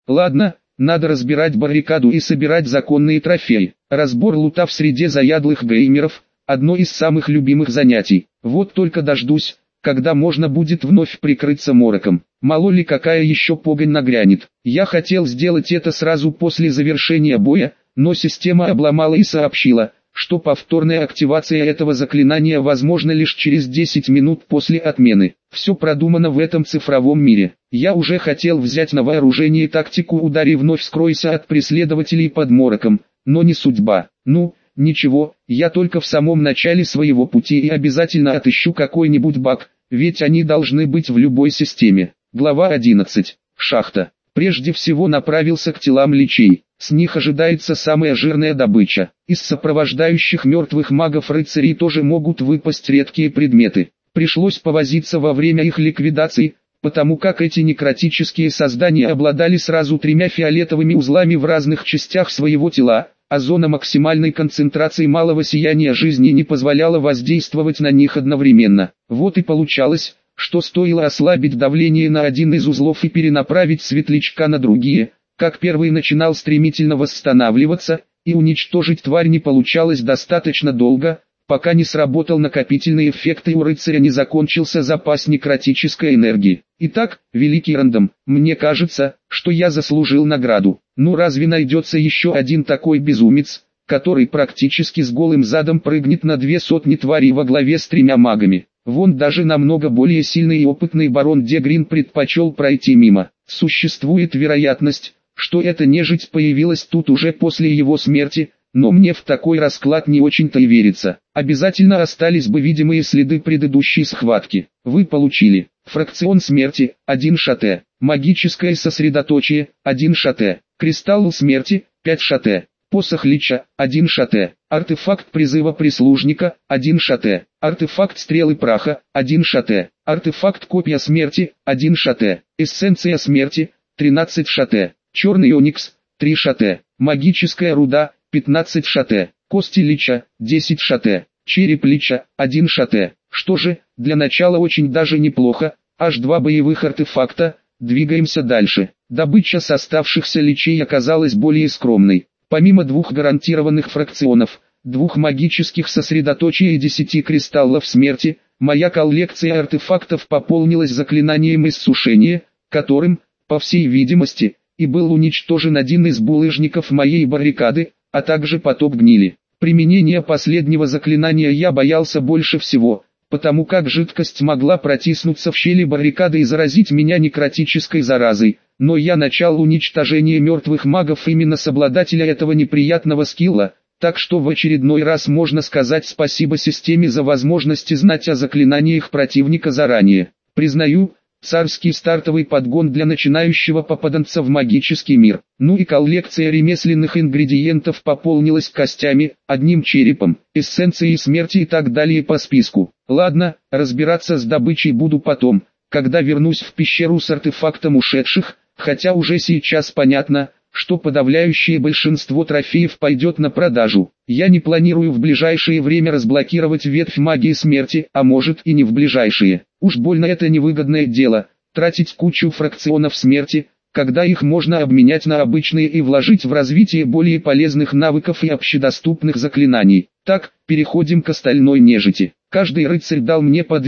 Ладно, надо разбирать баррикаду и собирать законные трофеи. Разбор лута в среде заядлых геймеров – одно из самых любимых занятий. Вот только дождусь, когда можно будет вновь прикрыться мороком. Мало ли какая еще погонь нагрянет. Я хотел сделать это сразу после завершения боя, но система обломала и сообщила, что повторная активация этого заклинания возможна лишь через 10 минут после отмены. Все продумано в этом цифровом мире. Я уже хотел взять на вооружение тактику «ударь и вновь скройся от преследователей под мороком», но не судьба. Ну, ничего, я только в самом начале своего пути и обязательно отыщу какой-нибудь баг, ведь они должны быть в любой системе. Глава 11. Шахта. Прежде всего направился к телам личей. С них ожидается самая жирная добыча. Из сопровождающих мертвых магов-рыцарей тоже могут выпасть редкие предметы. Пришлось повозиться во время их ликвидации, потому как эти некротические создания обладали сразу 3 фиолетовыми узлами в разных частях своего тела, а зона максимальной концентрации малого сияния жизни не позволяла воздействовать на них одновременно. Вот и получалось, что стоило ослабить давление на один из узлов и перенаправить светлячка на другие, как первый начинал стремительно восстанавливаться, и уничтожить тварь не получалось достаточно долго, пока не сработал накопительный эффект и у рыцаря не закончился запас некротической энергии. Итак, великий рандом, мне кажется, что я заслужил награду. Ну разве найдется еще один такой безумец, который практически с голым задом прыгнет на 200 тварей во главе с 3 магами? Вон даже намного более сильный и опытный барон Дегрин предпочел пройти мимо. Существует вероятность, что эта нежить появилась тут уже после его смерти, но мне в такой расклад не очень-то и верится. Обязательно остались бы видимые следы предыдущей схватки. Вы получили фракцион смерти, 1 шате, магическое сосредоточие, 1 шате, кристалл смерти, 5 шате, посох лича, 1 шате, артефакт призыва прислужника, 1 шате, артефакт стрелы праха, 1 шате, артефакт копья смерти, 1 шате, эссенция смерти, 13 шате, черный оникс, 3 шате, магическая руда, 15 шате, кости лича, 10 шате, череп лича, 1 шате. Что же, для начала очень даже неплохо, аж 2 боевых артефакта, двигаемся дальше. Добыча с оставшихся личей оказалась более скромной. Помимо 2 гарантированных фракционов, 2 магических сосредоточий и 10 кристаллов смерти, моя коллекция артефактов пополнилась заклинанием иссушения, которым, по всей видимости, и был уничтожен один из булыжников моей баррикады, а также потоп гнили. Применение последнего заклинания я боялся больше всего, потому как жидкость могла протиснуться в щели баррикады и заразить меня некротической заразой, но я начал уничтожение мертвых магов именно с обладателя этого неприятного скилла, так что в очередной раз можно сказать спасибо системе за возможность знать о заклинаниях противника заранее. Признаю, царский стартовый подгон для начинающего попаданца в магический мир. Ну и коллекция ремесленных ингредиентов пополнилась костями, одним черепом, эссенцией смерти и так далее по списку. Ладно, разбираться с добычей буду потом, когда вернусь в пещеру с артефактом ушедших, хотя уже сейчас понятно, что подавляющее большинство трофеев пойдет на продажу. Я не планирую в ближайшее время разблокировать ветвь магии смерти, а может и не в ближайшее. Уж больно это невыгодное дело, тратить кучу фракционов смерти, когда их можно обменять на обычные и вложить в развитие более полезных навыков и общедоступных заклинаний. Так, переходим к остальной нежити. Каждый рыцарь дал мне по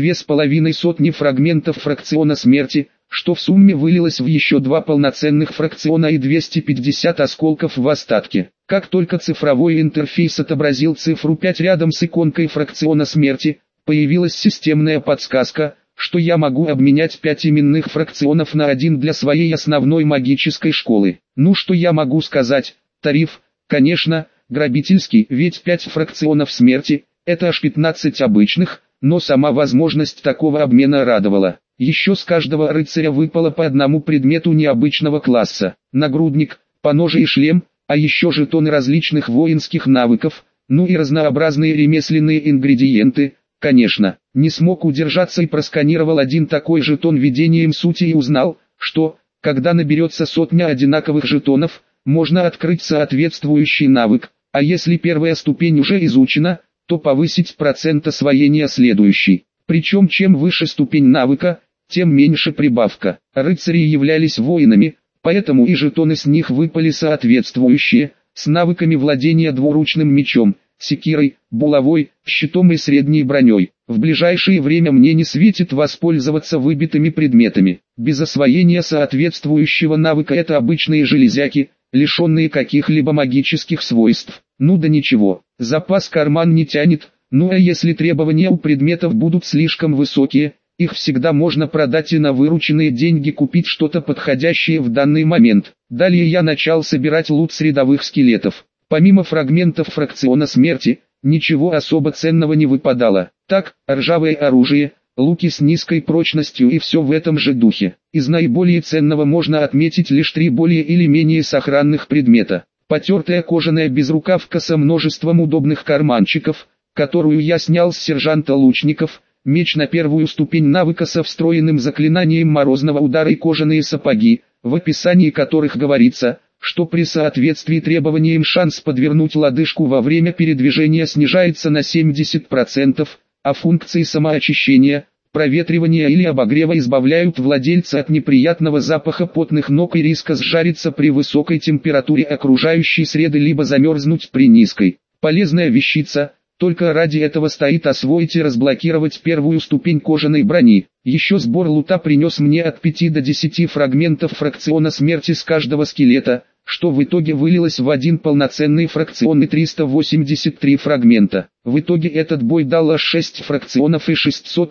250 фрагментов фракциона смерти, что в сумме вылилось в еще 2 полноценных фракциона и 250 осколков в остатке. Как только цифровой интерфейс отобразил цифру 5 рядом с иконкой фракциона смерти, появилась системная подсказка, что я могу обменять 5 именных фракционов на 1 для своей основной магической школы. Ну что я могу сказать, тариф, конечно, грабительский, ведь 5 фракционов смерти, это аж 15 обычных, но сама возможность такого обмена радовала. Еще с каждого рыцаря выпало по 1 предмету необычного класса, нагрудник, поножи и шлем, а еще жетоны различных воинских навыков, ну и разнообразные ремесленные ингредиенты. Конечно, не смог удержаться и просканировал один такой жетон видением сути и узнал, что, когда наберется 100 одинаковых жетонов, можно открыть соответствующий навык, а если первая ступень уже изучена, то повысить процент освоения следующей. Причем чем выше ступень навыка, тем меньше прибавка. Рыцари являлись воинами, Поэтому и жетоны с них выпали соответствующие, с навыками владения двуручным мечом, секирой, булавой, щитом и средней броней. В ближайшее время мне не светит воспользоваться выбитыми предметами. Без освоения соответствующего навыка это обычные железяки, лишенные каких-либо магических свойств. Ну да ничего, запас карман не тянет, ну а если требования у предметов будут слишком высокие, их всегда можно продать и на вырученные деньги купить что-то подходящее в данный момент. Далее я начал собирать лут с рядовых скелетов. Помимо фрагментов фракциона смерти, ничего особо ценного не выпадало. Так, ржавое оружие, луки с низкой прочностью и все в этом же духе. Из наиболее ценного можно отметить лишь 3 более или менее сохранных предмета. Потертая кожаная безрукавка со множеством удобных карманчиков, которую я снял с сержанта лучников, меч на первую ступень навыка со встроенным заклинанием морозного удара и кожаные сапоги, в описании которых говорится, что при соответствии требованиям шанс подвернуть лодыжку во время передвижения снижается на 70%, а функции самоочищения, проветривания или обогрева избавляют владельца от неприятного запаха потных ног и риска сжариться при высокой температуре окружающей среды либо замерзнуть при низкой. Полезная вещица. Только ради этого стоит освоить и разблокировать первую ступень кожаной брони. Еще сбор лута принес мне от 5 до 10 фрагментов фракциона смерти с каждого скелета, что в итоге вылилось в один полноценный фракцион и 383 фрагмента. В итоге этот бой дал аж 6 фракционов и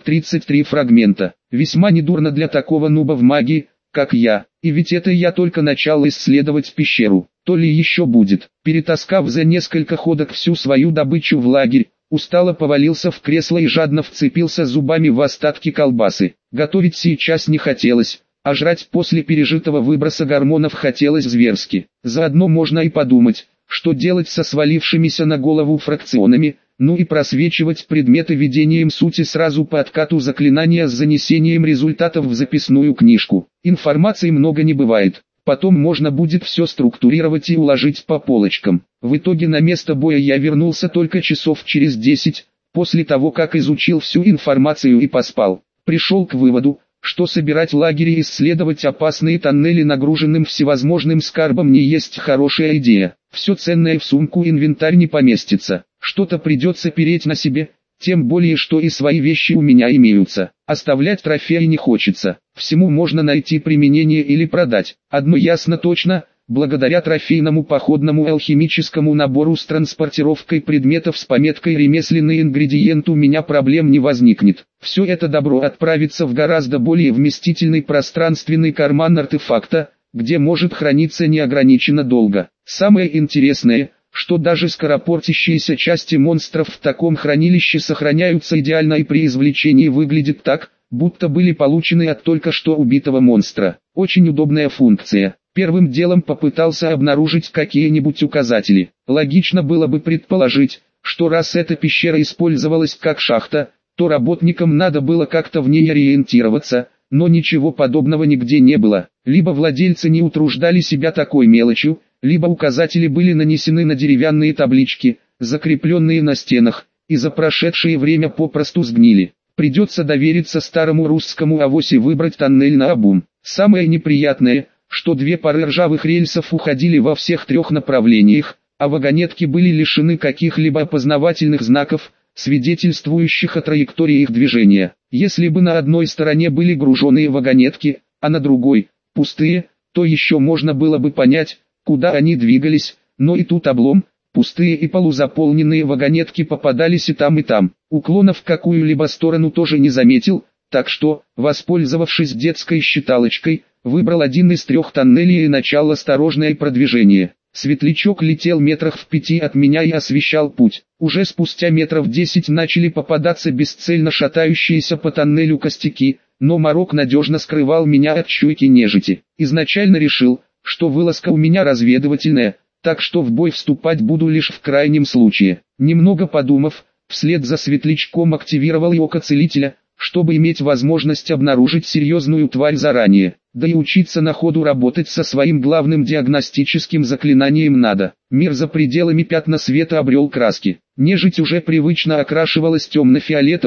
633 фрагмента. Весьма недурно для такого нуба в магии, как я. И ведь это я только начал исследовать пещеру. То ли еще будет. Перетаскав за несколько ходок всю свою добычу в лагерь, устало повалился в кресло и жадно вцепился зубами в остатки колбасы. Готовить сейчас не хотелось, а жрать после пережитого выброса гормонов хотелось зверски. Заодно можно и подумать, что делать со свалившимися на голову фракционами, ну и просвечивать предметы видением сути сразу по откату заклинания с занесением результатов в записную книжку. Информации много не бывает. Потом можно будет все структурировать и уложить по полочкам. В итоге на место боя я вернулся только часов через 10, после того как изучил всю информацию и поспал. Пришел к выводу, что собирать лагерь и исследовать опасные тоннели нагруженным всевозможным скарбом не есть хорошая идея. Все ценное в сумку инвентарь не поместится. Что-то придется переть на себе, тем более что и свои вещи у меня имеются. Оставлять трофеи не хочется. Всему можно найти применение или продать. Одно ясно точно, благодаря трофейному походному алхимическому набору с транспортировкой предметов с пометкой «Ремесленный ингредиент» у меня проблем не возникнет. Все это добро отправится в гораздо более вместительный пространственный карман артефакта, где может храниться неограниченно долго. Самое интересное, что даже скоропортящиеся части монстров в таком хранилище сохраняются идеально и при извлечении выглядит так, будто были получены от только что убитого монстра. Очень удобная функция. Первым делом попытался обнаружить какие-нибудь указатели. Логично было бы предположить, что раз эта пещера использовалась как шахта, то работникам надо было как-то в ней ориентироваться, но ничего подобного нигде не было. Либо владельцы не утруждали себя такой мелочью, либо указатели были нанесены на деревянные таблички, закрепленные на стенах, и за прошедшее время попросту сгнили. Придется довериться старому русскому авось и выбрать тоннель наобум. Самое неприятное, что 2 пары ржавых рельсов уходили во всех 3 направлениях, а вагонетки были лишены каких-либо опознавательных знаков, свидетельствующих о траектории их движения. Если бы на одной стороне были груженные вагонетки, а на другой – пустые, то еще можно было бы понять, куда они двигались, но и тут облом. Пустые и полузаполненные вагонетки попадались и там, и там. Уклона в какую-либо сторону тоже не заметил, так что, воспользовавшись детской считалочкой, выбрал один из 3 тоннелей и начал осторожное продвижение. Светлячок летел метрах в 5 от меня и освещал путь. Уже спустя метров 10 начали попадаться бесцельно шатающиеся по тоннелю костяки, но морок надежно скрывал меня от чуйки нежити. Изначально решил, что вылазка у меня разведывательная, так что в бой вступать буду лишь в крайнем случае. Немного подумав, вслед за светлячком активировал и око целителя, чтобы иметь возможность обнаружить серьезную тварь заранее. Да и учиться на ходу работать со своим главным диагностическим заклинанием надо. Мир за пределами пятна света обрел краски. Нежить уже привычно окрашивалась темно-фиолетовым,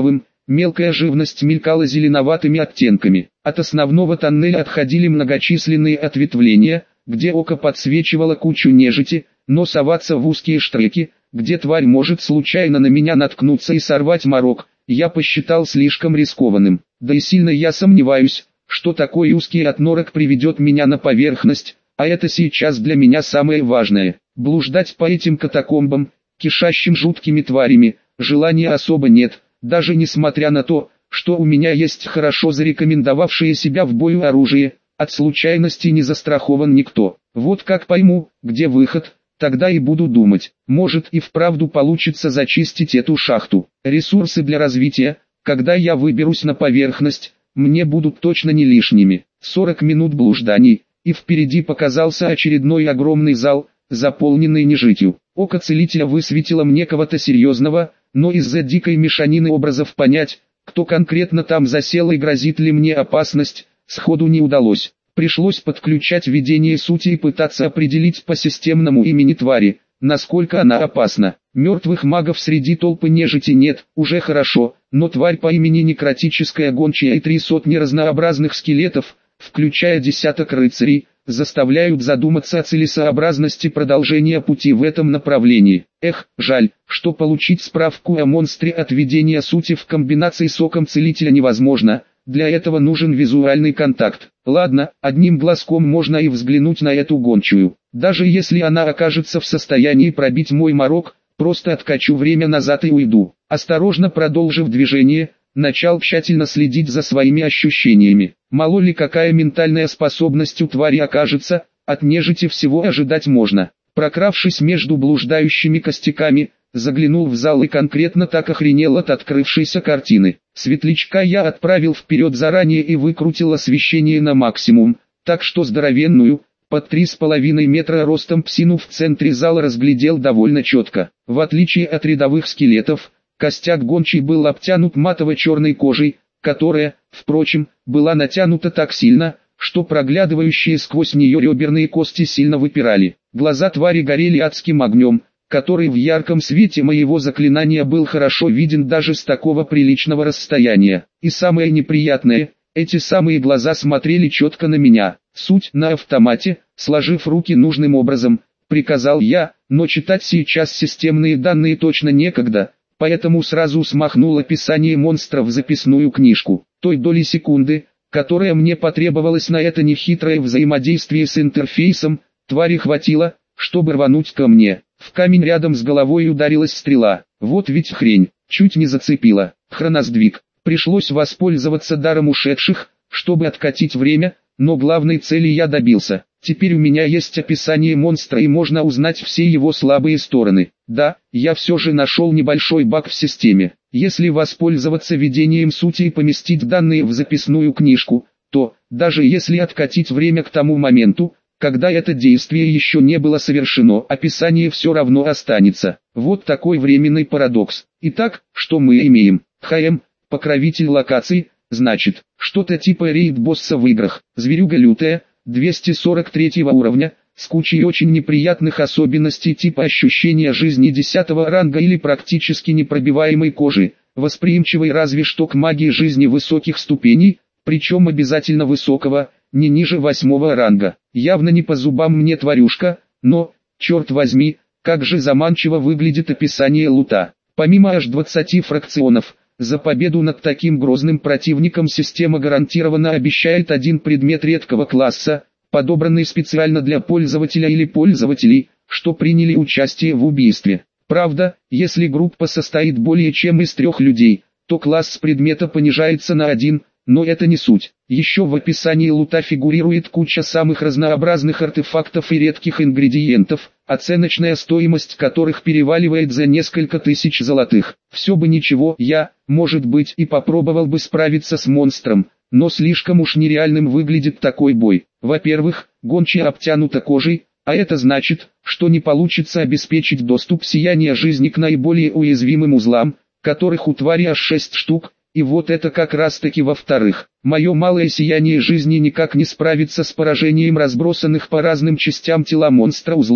мелкая живность мелькала зеленоватыми оттенками. От основного тоннеля отходили многочисленные ответвления, где око подсвечивало кучу нежити, но соваться в узкие штреки, где тварь может случайно на меня наткнуться и сорвать морок, я посчитал слишком рискованным. Да и сильно я сомневаюсь, что такой узкий отнорок приведет меня на поверхность, а это сейчас для меня самое важное. Блуждать по этим катакомбам, кишащим жуткими тварями, желания особо нет, даже несмотря на то, что у меня есть хорошо зарекомендовавшее себя в бою оружие, от случайности не застрахован никто. Вот как пойму, где выход, тогда и буду думать, может и вправду получится зачистить эту шахту. Ресурсы для развития, когда я выберусь на поверхность, мне будут точно не лишними. 40 минут блужданий, и впереди показался очередной огромный зал, заполненный нежитью. Око целителя высветило мне кого-то серьезного, но из-за дикой мешанины образов понять, кто конкретно там засел и грозит ли мне опасность, сходу не удалось. Пришлось подключать видение сути и пытаться определить по системному имени твари, насколько она опасна. Мертвых магов среди толпы нежити нет, уже хорошо, но тварь по имени Некротическая Гончая и 3 сотни разнообразных скелетов, включая десяток рыцарей, заставляют задуматься о целесообразности продолжения пути в этом направлении. Эх, жаль, что получить справку о монстре от видения сути в комбинации с оком целителя невозможно, для этого нужен визуальный контакт. Ладно, одним глазком можно и взглянуть на эту гончую. Даже если она окажется в состоянии пробить мой морок, просто откачу время назад и уйду. Осторожно продолжив движение, начал тщательно следить за своими ощущениями. Мало ли какая ментальная способность у твари окажется, от нежити всего ожидать можно. Прокравшись между блуждающими костяками, заглянул в зал и конкретно так охренел от открывшейся картины. Светлячка я отправил вперед заранее и выкрутил освещение на максимум, так что здоровенную, под 3,5 метра ростом псину в центре зала разглядел довольно четко. В отличие от рядовых скелетов, костяк гончий был обтянут матово-черной кожей, которая, впрочем, была натянута так сильно, что проглядывающие сквозь нее реберные кости сильно выпирали. Глаза твари горели адским огнем, который в ярком свете моего заклинания был хорошо виден даже с такого приличного расстояния. И самое неприятное, эти самые глаза смотрели четко на меня. Суть на автомате, сложив руки нужным образом, приказал я, но читать сейчас системные данные точно некогда, поэтому сразу смахнул описание монстра в записную книжку. Той доли секунды, которая мне потребовалась на это нехитрое взаимодействие с интерфейсом, твари хватило, чтобы рвануть ко мне. В камень рядом с головой ударилась стрела. Вот ведь хрень, чуть не зацепила. Хроносдвиг. Пришлось воспользоваться даром ушедших, чтобы откатить время, но главной цели я добился. Теперь у меня есть описание монстра и можно узнать все его слабые стороны. Да, я все же нашел небольшой баг в системе. Если воспользоваться видением сути и поместить данные в записную книжку, то, даже если откатить время к тому моменту, когда это действие еще не было совершено, описание все равно останется. Вот такой временный парадокс. Итак, что мы имеем? ХМ, покровитель локаций, значит, что-то типа рейд-босса в играх. Зверюга лютая, 243 уровня, с кучей очень неприятных особенностей типа ощущения жизни 10 ранга или практически непробиваемой кожи, восприимчивой разве что к магии жизни высоких ступеней, причем обязательно высокого, не ниже 8 ранга. Явно не по зубам мне тварюшка, но, черт возьми, как же заманчиво выглядит описание лута. Помимо аж 20 фракционов, за победу над таким грозным противником система гарантированно обещает один предмет редкого класса, подобранный специально для пользователя или пользователей, что приняли участие в убийстве. Правда, если группа состоит более чем из 3 людей, то класс предмета понижается на 1, но это не суть. Еще в описании лута фигурирует куча самых разнообразных артефактов и редких ингредиентов, оценочная стоимость которых переваливает за несколько тысяч золотых. Все бы ничего, я, может быть, и попробовал бы справиться с монстром, но слишком уж нереальным выглядит такой бой. Во-первых, гончая обтянута кожей, а это значит, что не получится обеспечить доступ сияния жизни к наиболее уязвимым узлам, которых у твари аж 6 штук. И вот это как раз таки во-вторых, мое малое сияние жизни никак не справится с поражением разбросанных по разным частям тела монстра узлов,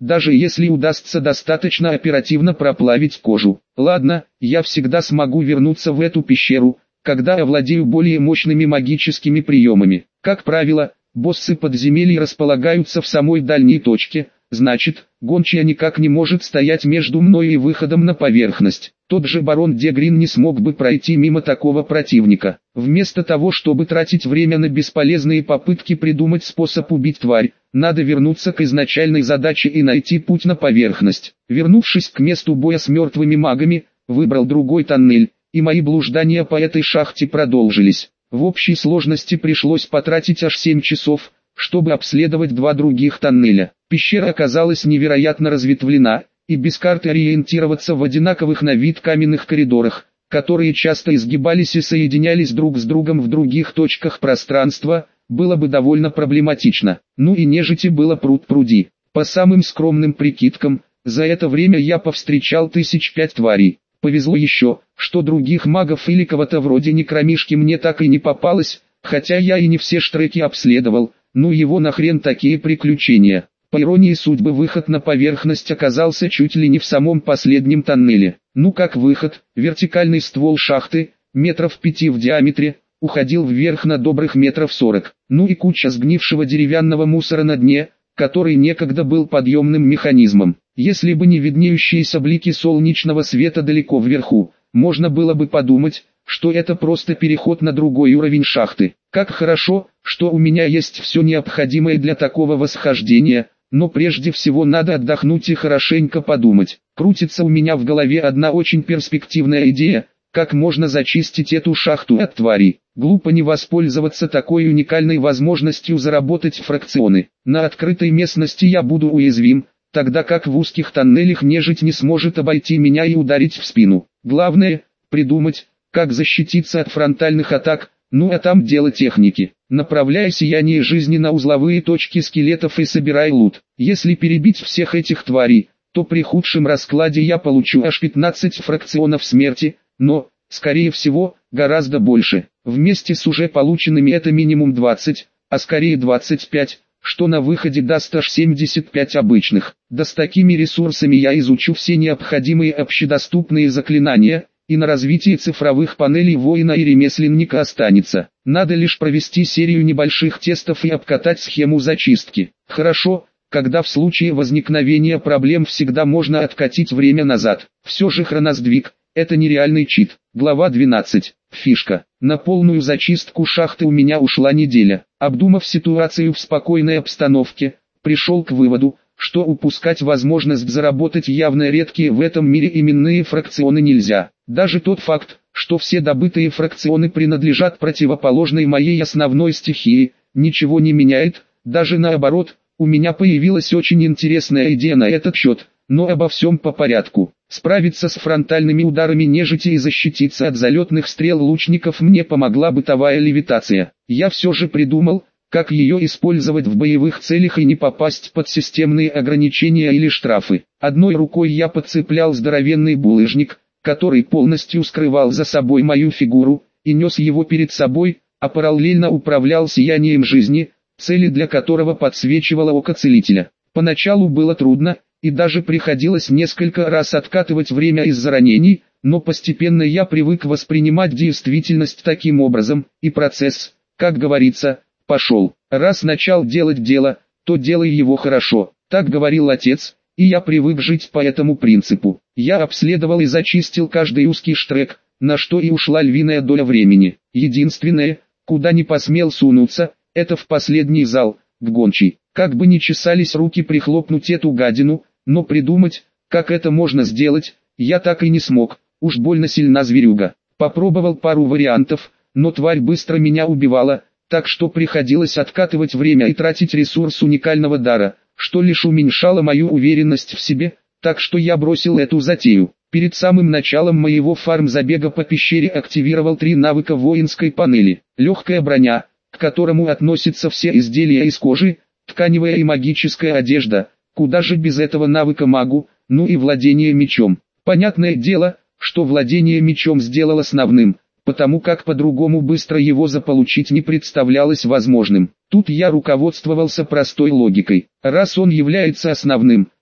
даже если удастся достаточно оперативно проплавить кожу. Ладно, я всегда смогу вернуться в эту пещеру, когда овладею более мощными магическими приемами. Как правило, боссы подземелий располагаются в самой дальней точке, значит, гончая никак не может стоять между мной и выходом на поверхность. Тот же барон Дегрин не смог бы пройти мимо такого противника. Вместо того, чтобы тратить время на бесполезные попытки придумать способ убить тварь, надо вернуться к изначальной задаче и найти путь на поверхность. Вернувшись к месту боя с мертвыми магами, выбрал другой тоннель, и мои блуждания по этой шахте продолжились. В общей сложности пришлось потратить аж 7 часов, чтобы обследовать 2 других тоннеля. Пещера оказалась невероятно разветвлена, и без карты ориентироваться в одинаковых на вид каменных коридорах, которые часто изгибались и соединялись друг с другом в других точках пространства, было бы довольно проблематично. Ну и нежити было пруд-пруди. По самым скромным прикидкам, за это время я повстречал 1005 тварей. Повезло еще, что других магов или кого-то вроде Некромишки мне так и не попалось, хотя я и не все штреки обследовал, ну его нахрен такие приключения. По иронии судьбы, выход на поверхность оказался чуть ли не в самом последнем тоннеле. Ну как выход, вертикальный ствол шахты, метров 5 в диаметре, уходил вверх на добрых метров 40. Ну и куча сгнившего деревянного мусора на дне, который некогда был подъемным механизмом. Если бы не виднеющиеся блики солнечного света далеко вверху, можно было бы подумать, что это просто переход на другой уровень шахты. Как хорошо, что у меня есть все необходимое для такого восхождения, но прежде всего надо отдохнуть и хорошенько подумать. Крутится у меня в голове одна очень перспективная идея, как можно зачистить эту шахту от тварей. Глупо не воспользоваться такой уникальной возможностью заработать фракционы. На открытой местности я буду уязвим, тогда как в узких тоннелях нежить не сможет обойти меня и ударить в спину. Главное – придумать, как защититься от фронтальных атак, ну а там дело техники. Направляй сияние жизни на узловые точки скелетов и собирай лут. Если перебить всех этих тварей, то при худшем раскладе я получу аж 15 фракционов смерти, но, скорее всего, гораздо больше. Вместе с уже полученными это минимум 20, а скорее 25, что на выходе даст аж 75 обычных. Да с такими ресурсами я изучу все необходимые общедоступные заклинания, и на развитие цифровых панелей воина и ремесленника останется. Надо лишь провести серию небольших тестов и обкатать схему зачистки. Хорошо, когда в случае возникновения проблем всегда можно откатить время назад. Все же хроносдвиг – это нереальный чит. Глава 12. Фишка. На полную зачистку шахты у меня ушла неделя. Обдумав ситуацию в спокойной обстановке, пришел к выводу, что упускать возможность заработать явно редкие в этом мире именные фракционы нельзя. Даже тот факт, что все добытые фракционы принадлежат противоположной моей основной стихии, ничего не меняет, даже наоборот, у меня появилась очень интересная идея на этот счет, но обо всем по порядку. Справиться с фронтальными ударами нежити и защититься от залетных стрел лучников мне помогла бытовая левитация. Я все же придумал, как ее использовать в боевых целях и не попасть под системные ограничения или штрафы. Одной рукой я подцеплял здоровенный булыжник, который полностью скрывал за собой мою фигуру, и нес его перед собой, а параллельно управлял сиянием жизни, цели для которого подсвечивало око целителя. Поначалу было трудно, и даже приходилось несколько раз откатывать время из-за ранений, но постепенно я привык воспринимать действительность таким образом, и процесс, как говорится, пошел. Раз начал делать дело, то делай его хорошо, так говорил отец, и я привык жить по этому принципу. Я обследовал и зачистил каждый узкий штрек, на что и ушла львиная доля времени. Единственное, куда не посмел сунуться, это в последний зал, в гончий. Как бы ни чесались руки прихлопнуть эту гадину, но придумать, как это можно сделать, я так и не смог, уж больно сильна зверюга. Попробовал пару вариантов, но тварь быстро меня убивала, так что приходилось откатывать время и тратить ресурс уникального дара, что лишь уменьшало мою уверенность в себе, так что я бросил эту затею. Перед самым началом моего фарм-забега по пещере активировал 3 навыка воинской панели. Легкая броня, к которому относятся все изделия из кожи, тканевая и магическая одежда, куда же без этого навыка магу, ну и владение мечом. Понятное дело, что владение мечом сделал основным, потому как по-другому быстро его заполучить не представлялось возможным. Тут я руководствовался простой логикой. Раз он является основным,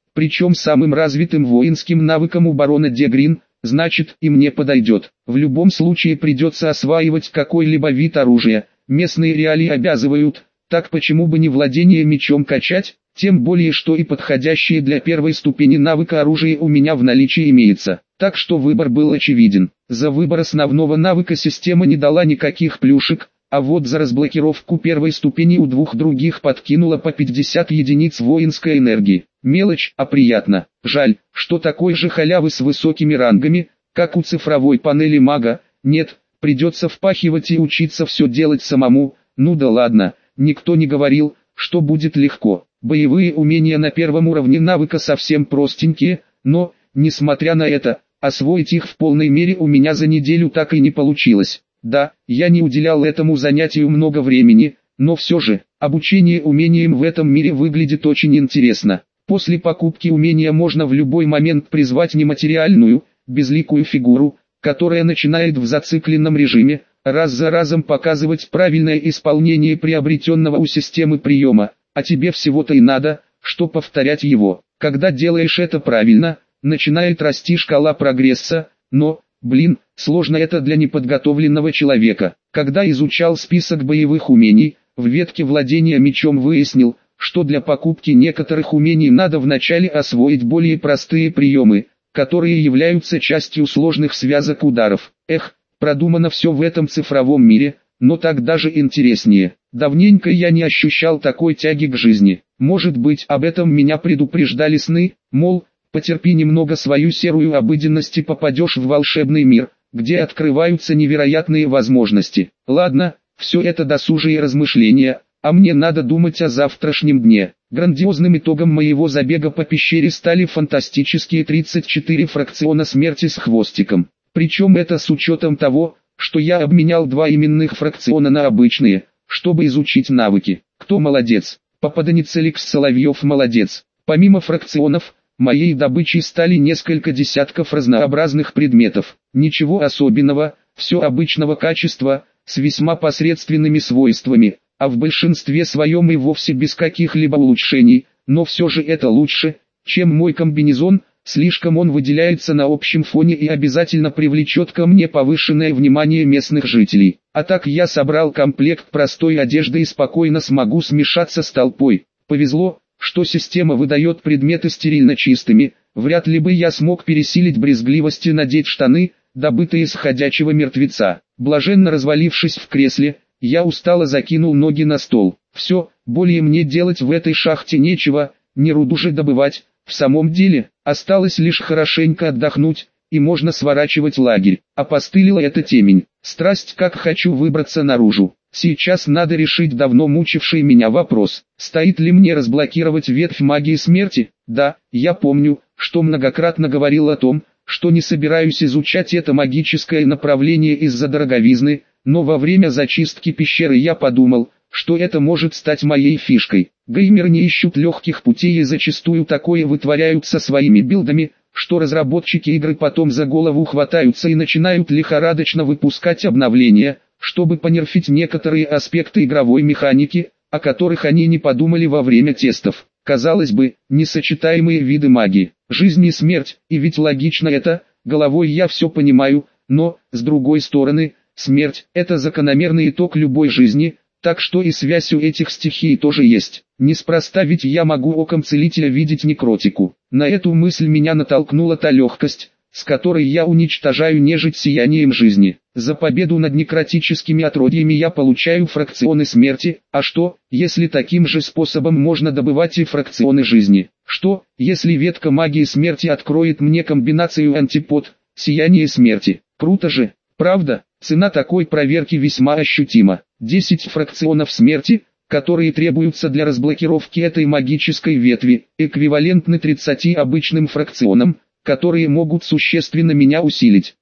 причем самым развитым воинским навыком у барона Дегрин, значит и мне подойдет. В любом случае придется осваивать какой-либо вид оружия, местные реалии обязывают, так почему бы не владение мечом качать, тем более что и подходящие для первой ступени навыка оружия у меня в наличии имеется. Так что выбор был очевиден. За выбор основного навыка система не дала никаких плюшек, а вот за разблокировку первой ступени у двух других подкинула по 50 единиц воинской энергии. Мелочь, а приятно. Жаль, что такой же халявы с высокими рангами, как у цифровой панели мага, нет, придется впахивать и учиться все делать самому. Ну да ладно, никто не говорил, что будет легко. Боевые умения на первом уровне навыка совсем простенькие, но, несмотря на это, освоить их в полной мере у меня за неделю так и не получилось. Да, я не уделял этому занятию много времени, но все же, обучение умениям в этом мире выглядит очень интересно. После покупки умения можно в любой момент призвать нематериальную, безликую фигуру, которая начинает в зацикленном режиме, раз за разом показывать правильное исполнение приобретенного у системы приема, а тебе всего-то и надо, что повторять его. Когда делаешь это правильно, начинает расти шкала прогресса, но, сложно это для неподготовленного человека. Когда изучал список боевых умений, в ветке владения мечом выяснил, что для покупки некоторых умений надо вначале освоить более простые приемы, которые являются частью сложных связок ударов. Продумано все в этом цифровом мире, но так даже интереснее. Давненько я не ощущал такой тяги к жизни. Может быть, об этом меня предупреждали сны, мол, потерпи немного свою серую обыденность и попадешь в волшебный мир, где открываются невероятные возможности. Ладно, все это досужие размышления, а мне надо думать о завтрашнем дне. Грандиозным итогом моего забега по пещере стали фантастические 34 фракциона смерти с хвостиком. Причем это с учетом того, что я обменял 2 именных фракциона на обычные, чтобы изучить навыки. Кто молодец? Попаданец Алекс Соловьев молодец. Помимо фракционов, моей добычей стали несколько десятков разнообразных предметов. Ничего особенного, все обычного качества, с весьма посредственными свойствами, а в большинстве своем и вовсе без каких-либо улучшений, но все же это лучше, чем мой комбинезон, слишком он выделяется на общем фоне и обязательно привлечет ко мне повышенное внимание местных жителей. А так я собрал комплект простой одежды и спокойно смогу смешаться с толпой. Повезло, что система выдает предметы стерильно чистыми, вряд ли бы я смог пересилить брезгливость и надеть штаны, добытые из ходячего мертвеца. Блаженно развалившись в кресле, я устало закинул ноги на стол. Все, более мне делать в этой шахте нечего, не руду же добывать. В самом деле, осталось лишь хорошенько отдохнуть, и можно сворачивать лагерь. Опостылила эта темень. Страсть, как хочу выбраться наружу. Сейчас надо решить давно мучивший меня вопрос. Стоит ли мне разблокировать ветвь магии смерти? Да, я помню, что многократно говорил о том, что не собираюсь изучать это магическое направление из-за дороговизны, но во время зачистки пещеры я подумал, что это может стать моей фишкой. Геймеры не ищут легких путей и зачастую такое вытворяют со своими билдами, что разработчики игры потом за голову хватаются и начинают лихорадочно выпускать обновления, чтобы понерфить некоторые аспекты игровой механики, о которых они не подумали во время тестов. Казалось бы, несочетаемые виды магии, жизнь и смерть, и ведь логично это, головой я все понимаю, но, с другой стороны, смерть – это закономерный итог любой жизни, так что и связь у этих стихий тоже есть. Неспроста ведь я могу оком целителя видеть некротику. На эту мысль меня натолкнула та легкость, с которой я уничтожаю нежить сиянием жизни. За победу над некротическими отродьями я получаю фракционы смерти, а что, если таким же способом можно добывать и фракционы жизни? Что, если ветка магии смерти откроет мне комбинацию антипод, сияние смерти? Круто же, правда? Цена такой проверки весьма ощутима. 10 фракционов смерти, которые требуются для разблокировки этой магической ветви, эквивалентны 30 обычным фракционам, которые могут существенно меня усилить.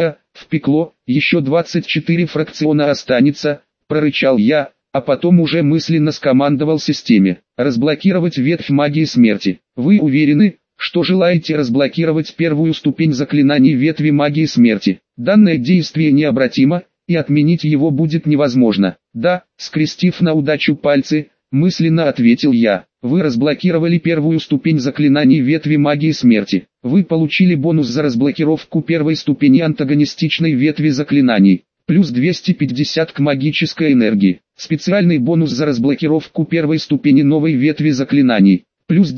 Впекло, еще 24 фракциона останется, прорычал я, а потом уже мысленно скомандовал системе. Разблокировать ветвь магии смерти. Вы уверены, что желаете разблокировать первую ступень заклинаний ветви магии смерти? Данное действие необратимо, и отменить его будет невозможно. Да, скрестив на удачу пальцы, мысленно ответил я. Вы разблокировали первую ступень заклинаний ветви магии смерти. Вы получили бонус за разблокировку первой ступени антагонистичной ветви заклинаний. Плюс 250 к магической энергии. Специальный бонус за разблокировку первой ступени новой ветви заклинаний. Плюс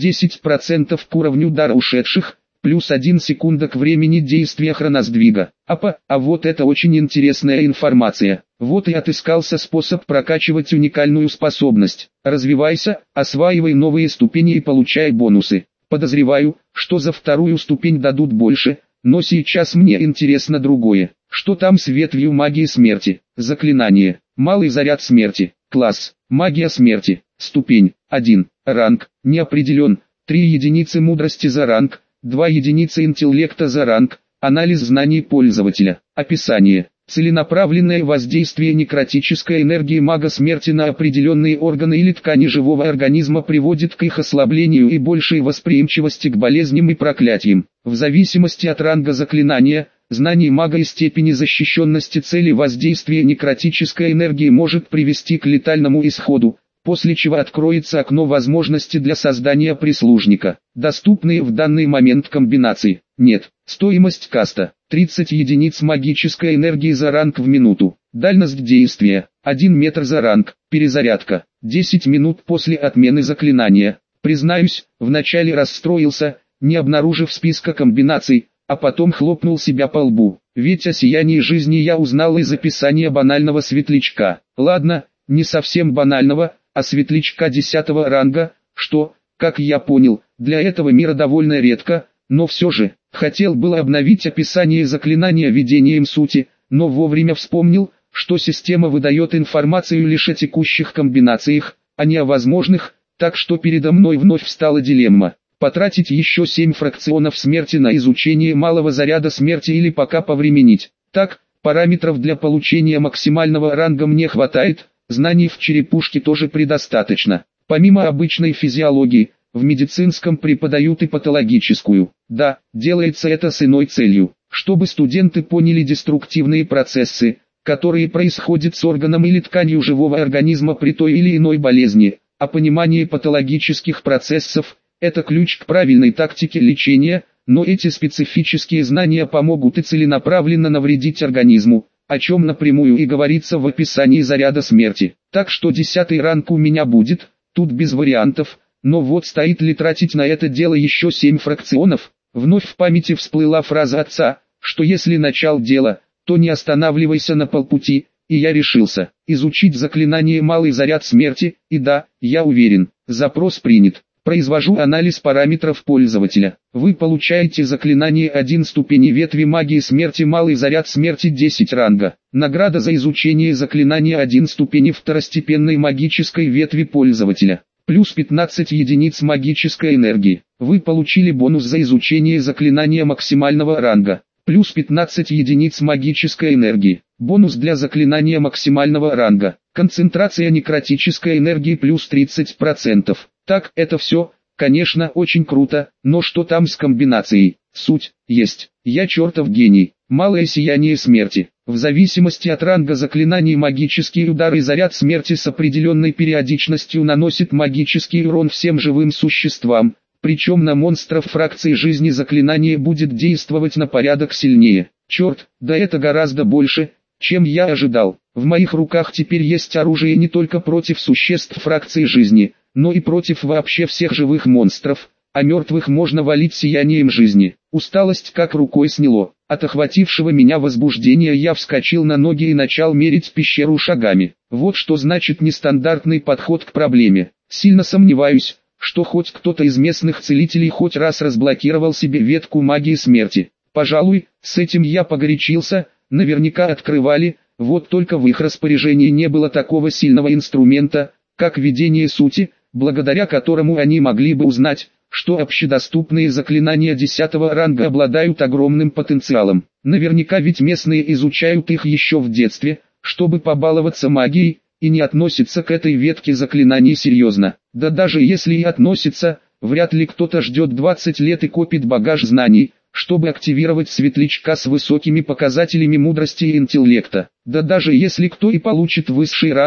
10% к уровню дара ушедших. Плюс 1 секунда к времени действия хроносдвига. А вот это очень интересная информация. Вот и отыскался способ прокачивать уникальную способность. Развивайся, осваивай новые ступени и получай бонусы. Подозреваю, что за вторую ступень дадут больше, но сейчас мне интересно другое. Что там с ветвью магии смерти? Заклинание. Малый заряд смерти. Класс. Магия смерти. Ступень. 1. Ранг. Не определен. 3 единицы мудрости за ранг. 2 единицы интеллекта за ранг. Анализ знаний пользователя. Описание. Целенаправленное воздействие некротической энергии мага смерти на определенные органы или ткани живого организма приводит к их ослаблению и большей восприимчивости к болезням и проклятиям. В зависимости от ранга заклинания, знаний мага и степени защищенности цели воздействия некротической энергии может привести к летальному исходу, после чего откроется окно возможности для создания прислужника. Доступные в данный момент комбинации. Нет. Стоимость каста. 30 единиц магической энергии за ранг в минуту. Дальность действия. 1 метр за ранг. Перезарядка. 10 минут после отмены заклинания. Признаюсь, вначале расстроился, не обнаружив списка комбинаций, а потом хлопнул себя по лбу. Ведь о сиянии жизни я узнал из описания банального светлячка. Ладно, не совсем банального, а светлячка 10 ранга, что, как я понял, для этого мира довольно редко, но все же, хотел было обновить описание заклинания видением сути, но вовремя вспомнил, что система выдает информацию лишь о текущих комбинациях, а не о возможных, так что передо мной вновь встала дилемма. Потратить еще 7 фракционов смерти на изучение малого заряда смерти или пока повременить. Так, параметров для получения максимального ранга мне хватает, знаний в черепушке тоже предостаточно. Помимо обычной физиологии, в медицинском преподают и патологическую. Да, делается это с иной целью, чтобы студенты поняли деструктивные процессы, которые происходят с органом или тканью живого организма при той или иной болезни, а понимание патологических процессов – это ключ к правильной тактике лечения, но эти специфические знания помогут и целенаправленно навредить организму, о чем напрямую и говорится в описании заряда смерти. Так что 10 ранг у меня будет, тут без вариантов. Но вот стоит ли тратить на это дело еще 7 фракционов? Вновь в памяти всплыла фраза отца, что если начал дело, то не останавливайся на полпути, и я решился изучить заклинание «Малый заряд смерти», и да, я уверен, запрос принят. Произвожу анализ параметров пользователя. Вы получаете заклинание 1 ступени ветви магии смерти «Малый заряд смерти» 10 ранга. Награда за изучение заклинания 1 ступени второстепенной магической ветви пользователя. Плюс 15 единиц магической энергии. Вы получили бонус за изучение заклинания максимального ранга. Плюс 15 единиц магической энергии. Бонус для заклинания максимального ранга. Концентрация некротической энергии плюс 30%. Так, это все, конечно, очень круто, но что там с комбинацией? Суть есть. Я чертов гений. Малое сияние смерти. В зависимости от ранга заклинаний магический удар и заряд смерти с определенной периодичностью наносит магический урон всем живым существам, причем на монстров фракции жизни заклинание будет действовать на порядок сильнее. Черт, да это гораздо больше, чем я ожидал. В моих руках теперь есть оружие не только против существ фракции жизни, но и против вообще всех живых монстров, а мертвых можно валить сиянием жизни. Усталость как рукой сняло. От охватившего меня возбуждения я вскочил на ноги и начал мерить пещеру шагами. Вот что значит нестандартный подход к проблеме. Сильно сомневаюсь, что хоть кто-то из местных целителей хоть раз разблокировал себе ветку магии смерти. Пожалуй, с этим я погорячился, наверняка открывали, вот только в их распоряжении не было такого сильного инструмента, как видение сути, благодаря которому они могли бы узнать, что общедоступные заклинания 10 ранга обладают огромным потенциалом. Наверняка ведь местные изучают их еще в детстве, чтобы побаловаться магией, и не относятся к этой ветке заклинаний серьезно. Да даже если и относятся, вряд ли кто-то ждет 20 лет и копит багаж знаний, чтобы активировать светлячка с высокими показателями мудрости и интеллекта. Да даже если кто и получит высший ранг,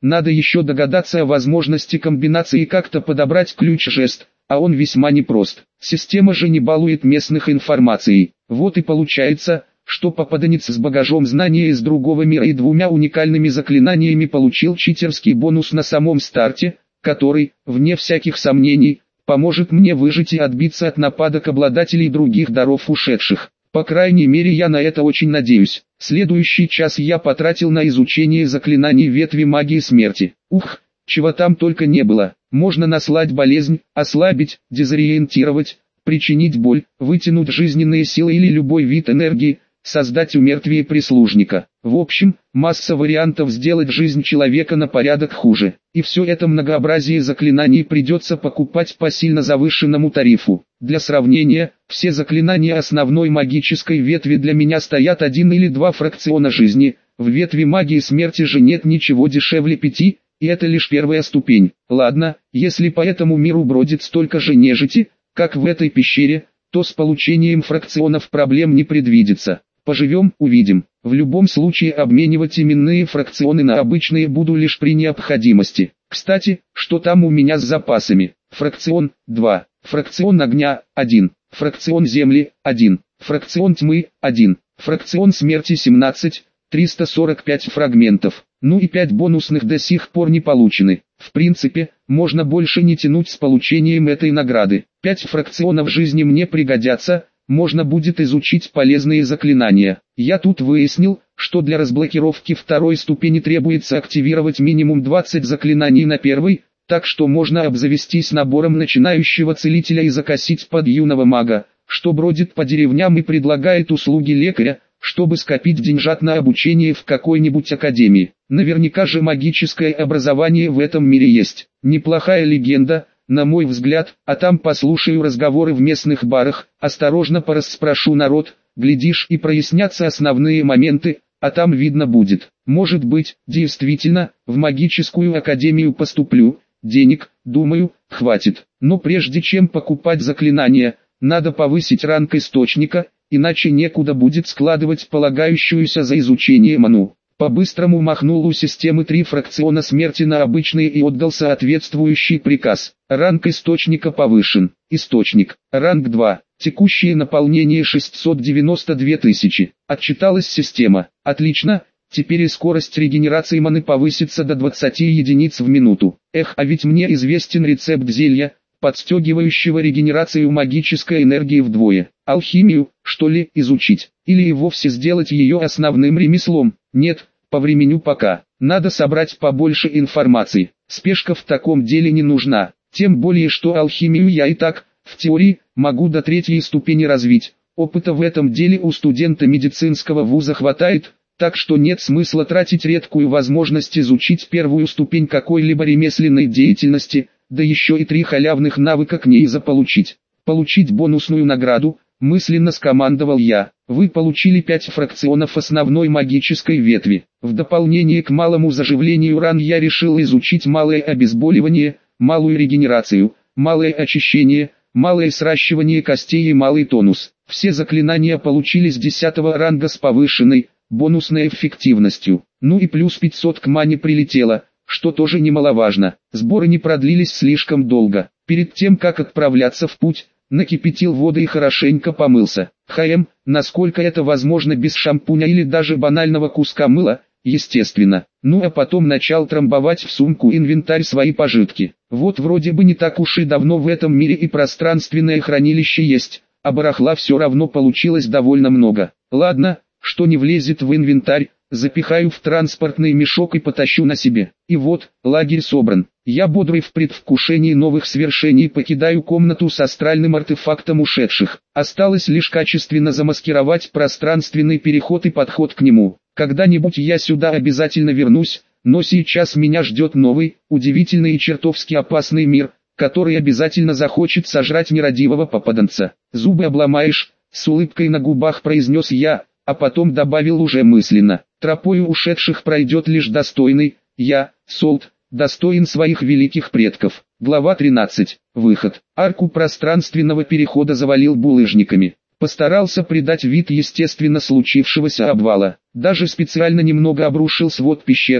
надо еще догадаться о возможности комбинации и как-то подобрать ключ-жест, а он весьма непрост. Система же не балует местных информацией. Вот и получается, что попаданец с багажом знания из другого мира и двумя уникальными заклинаниями получил читерский бонус на самом старте, который, вне всяких сомнений, поможет мне выжить и отбиться от нападок обладателей других даров ушедших. По крайней мере, я на это очень надеюсь. Следующий час я потратил на изучение заклинаний ветви магии смерти. Ух, чего там только не было. Можно наслать болезнь, ослабить, дезориентировать, причинить боль, вытянуть жизненные силы или любой вид энергии, создать умертвие прислужника. В общем, масса вариантов сделать жизнь человека на порядок хуже. И все это многообразие заклинаний придется покупать по сильно завышенному тарифу. Для сравнения, все заклинания основной магической ветви для меня стоят 1 или 2 фракциона жизни, в ветви магии смерти же нет ничего дешевле 5, и это лишь первая ступень. Ладно, если по этому миру бродит столько же нежити, как в этой пещере, то с получением фракционов проблем не предвидится. Поживем, увидим. В любом случае обменивать именные фракционы на обычные буду лишь при необходимости. Кстати, что там у меня с запасами? Фракцион 2, фракцион огня 1, фракцион земли 1, фракцион тьмы 1, фракцион смерти 17, 345 фрагментов. Ну и 5 бонусных до сих пор не получены. В принципе, можно больше не тянуть с получением этой награды. 5 фракционов жизни мне пригодятся. Можно будет изучить полезные заклинания. Я тут выяснил, что для разблокировки второй ступени требуется активировать минимум 20 заклинаний на первой, так что можно обзавестись набором начинающего целителя и закосить под юного мага, что бродит по деревням и предлагает услуги лекаря, чтобы скопить деньжат на обучение в какой-нибудь академии. Наверняка же магическое образование в этом мире есть. Неплохая легенда, на мой взгляд, а там послушаю разговоры в местных барах, осторожно порасспрошу народ, глядишь и прояснятся основные моменты, а там видно будет. Может быть, действительно, в магическую академию поступлю, денег, думаю, хватит. Но прежде чем покупать заклинания, надо повысить ранг источника, иначе некуда будет складывать полагающуюся за изучение ману. По-быстрому махнул у системы 3 фракциона смерти на обычные и отдал соответствующий приказ. Ранг источника повышен. Источник. Ранг 2. Текущее наполнение 692 тысячи. Отчиталась система. Отлично. Теперь и скорость регенерации маны повысится до 20 единиц в минуту. Эх, а ведь мне известен рецепт зелья, подстегивающего регенерацию магической энергии вдвое. Алхимию, что ли, изучить? Или и вовсе сделать ее основным ремеслом? Нет, повременю пока. Надо собрать побольше информации. Спешка в таком деле не нужна. Тем более, что алхимию я и так, в теории, могу до 3-й ступени развить. Опыта в этом деле у студента медицинского вуза хватает, так что нет смысла тратить редкую возможность изучить 1-ю ступень какой-либо ремесленной деятельности, да еще и 3 халявных навыка к ней заполучить. Получить бонусную награду, мысленно скомандовал я. Вы получили 5 фракционов основной магической ветви. В дополнение к малому заживлению ран я решил изучить малое обезболивание, малую регенерацию, малое очищение, малое сращивание костей и малый тонус. Все заклинания получили с 10-го ранга с повышенной, бонусной эффективностью. Ну и плюс 500 к мане прилетело, что тоже немаловажно. Сборы не продлились слишком долго. Перед тем как отправляться в путь, накипятил воды и хорошенько помылся. Насколько это возможно без шампуня или даже банального куска мыла, естественно. Ну а потом начал трамбовать в сумку инвентарь свои пожитки. Вот вроде бы не так уж и давно в этом мире и пространственное хранилище есть, а барахла все равно получилось довольно много. Ладно, что не влезет в инвентарь, запихаю в транспортный мешок и потащу на себе. И вот, лагерь собран. Я бодрый в предвкушении новых свершений покидаю комнату с астральным артефактом ушедших. Осталось лишь качественно замаскировать пространственный переход и подход к нему. Когда-нибудь я сюда обязательно вернусь, но сейчас меня ждет новый, удивительный и чертовски опасный мир, который обязательно захочет сожрать нерадивого попаданца. Зубы обломаешь, с улыбкой на губах произнес я, а потом добавил уже мысленно. Тропою ушедших пройдет лишь достойный, я, Солт, достоин своих великих предков. Глава 13. Выход. Арку пространственного перехода завалил булыжниками. Постарался придать вид естественно случившегося обвала. Даже специально немного обрушил свод пещеры,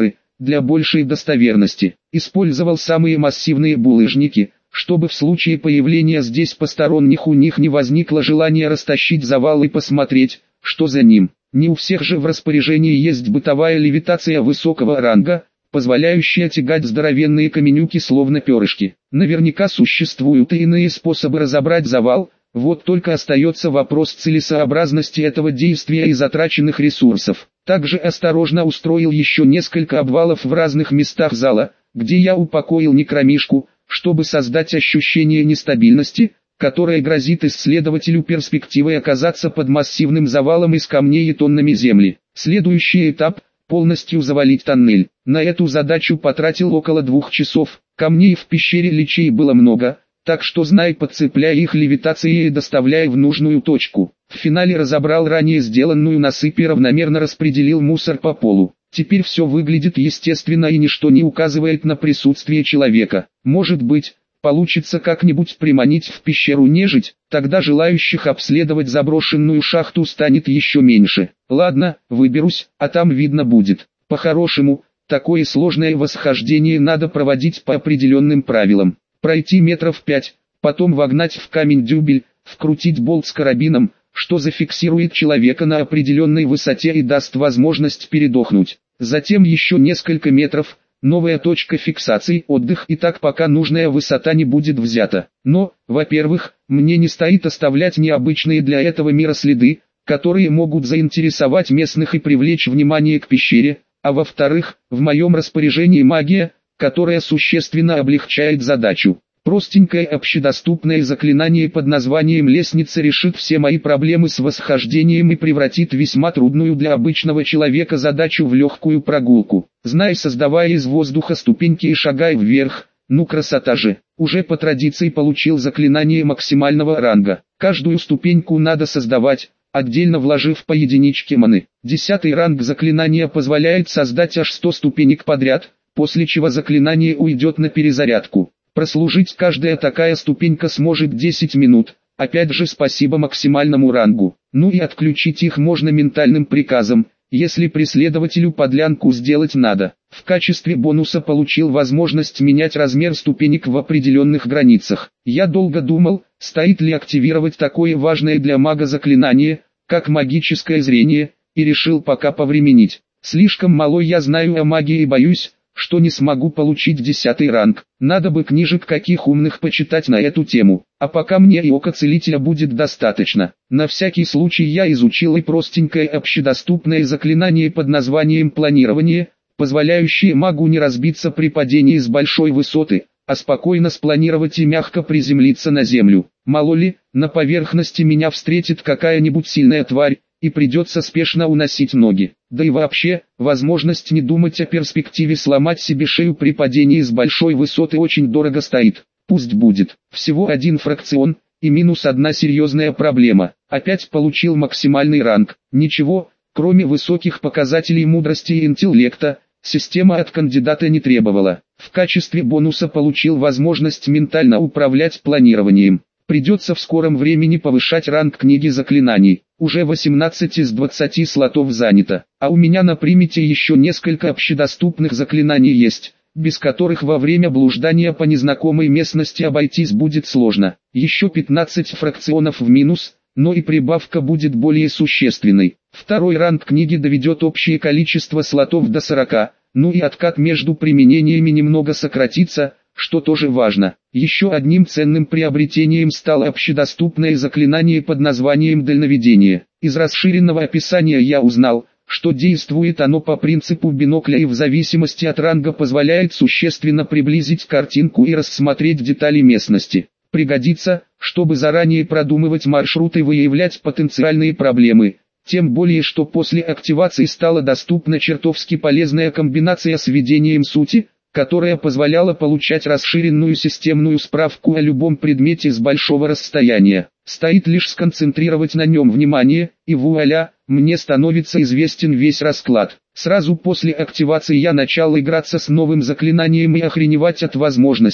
для большей достоверности, использовал самые массивные булыжники, чтобы в случае появления здесь посторонних у них не возникло желания растащить завал и посмотреть, что за ним. Не у всех же в распоряжении есть бытовая левитация высокого ранга, позволяющая тягать здоровенные каменюки словно перышки. Наверняка существуют и иные способы разобрать завал, вот только остается вопрос целесообразности этого действия и затраченных ресурсов. Также осторожно устроил еще несколько обвалов в разных местах зала, где я упокоил некромишку, чтобы создать ощущение нестабильности, которое грозит исследователю перспективой оказаться под массивным завалом из камней и тоннами земли. Следующий этап – полностью завалить тоннель. На эту задачу потратил около 2 часов. Камней в пещере личей было много, так что знай, подцепляя их левитацией и доставляя в нужную точку. В финале разобрал ранее сделанную насыпь и равномерно распределил мусор по полу. Теперь все выглядит естественно и ничто не указывает на присутствие человека. Может быть, получится как-нибудь приманить в пещеру нежить, тогда желающих обследовать заброшенную шахту станет еще меньше. Ладно, выберусь, а там видно будет. По-хорошему, такое сложное восхождение надо проводить по определенным правилам. Пройти метров 5, потом вогнать в камень дюбель, вкрутить болт с карабином, что зафиксирует человека на определенной высоте и даст возможность передохнуть. Затем еще несколько метров, новая точка фиксации, отдых и так пока нужная высота не будет взята. Но, во-первых, мне не стоит оставлять необычные для этого мира следы, которые могут заинтересовать местных и привлечь внимание к пещере, а во-вторых, в моем распоряжении магия, которая существенно облегчает задачу. Простенькое общедоступное заклинание под названием «Лестница» решит все мои проблемы с восхождением и превратит весьма трудную для обычного человека задачу в легкую прогулку. Знай, создавая из воздуха ступеньки и шагай вверх, ну красота же. Уже по традиции получил заклинание максимального ранга. Каждую ступеньку надо создавать, отдельно вложив по единичке маны. 10-й ранг заклинания позволяет создать аж 100 ступенек подряд, после чего заклинание уйдет на перезарядку. Прослужить каждая такая ступенька сможет 10 минут, опять же спасибо максимальному рангу. Ну и отключить их можно ментальным приказом, если преследователю подлянку сделать надо. В качестве бонуса получил возможность менять размер ступенек в определенных границах. Я долго думал, стоит ли активировать такое важное для мага заклинание, как магическое зрение, и решил пока повременить. Слишком мало я знаю о магии и боюсь, что не смогу получить 10-й ранг. Надо бы книжек каких умных почитать на эту тему, а пока мне и ока целителя будет достаточно. На всякий случай я изучил и простенькое общедоступное заклинание под названием «Планирование», позволяющее магу не разбиться при падении с большой высоты, а спокойно спланировать и мягко приземлиться на землю. Мало ли, на поверхности меня встретит какая-нибудь сильная тварь, и придется спешно уносить ноги. Да и вообще, возможность не думать о перспективе сломать себе шею при падении с большой высоты очень дорого стоит. Пусть будет. Всего один фракцион, и минус одна серьезная проблема. Опять получил максимальный ранг. Ничего, кроме высоких показателей мудрости и интеллекта, система от кандидата не требовала. В качестве бонуса получил возможность ментально управлять планированием. Придется в скором времени повышать ранг книги заклинаний. Уже 18 из 20 слотов занято, а у меня на примете еще несколько общедоступных заклинаний есть, без которых во время блуждания по незнакомой местности обойтись будет сложно. Еще 15 фракционов в минус, но и прибавка будет более существенной. Второй ранг книги доведет общее количество слотов до 40, ну и откат между применениями немного сократится, что тоже важно. Еще одним ценным приобретением стало общедоступное заклинание под названием «Дальновидение». Из расширенного описания я узнал, что действует оно по принципу бинокля и в зависимости от ранга позволяет существенно приблизить картинку и рассмотреть детали местности. Пригодится, чтобы заранее продумывать маршрут и выявлять потенциальные проблемы. Тем более, что после активации стала доступна чертовски полезная комбинация с видением сути, которая позволяла получать расширенную системную справку о любом предмете с большого расстояния. Стоит лишь сконцентрировать на нем внимание, и вуаля, мне становится известен весь расклад. Сразу после активации я начал играться с новым заклинанием и охреневать от возможностей,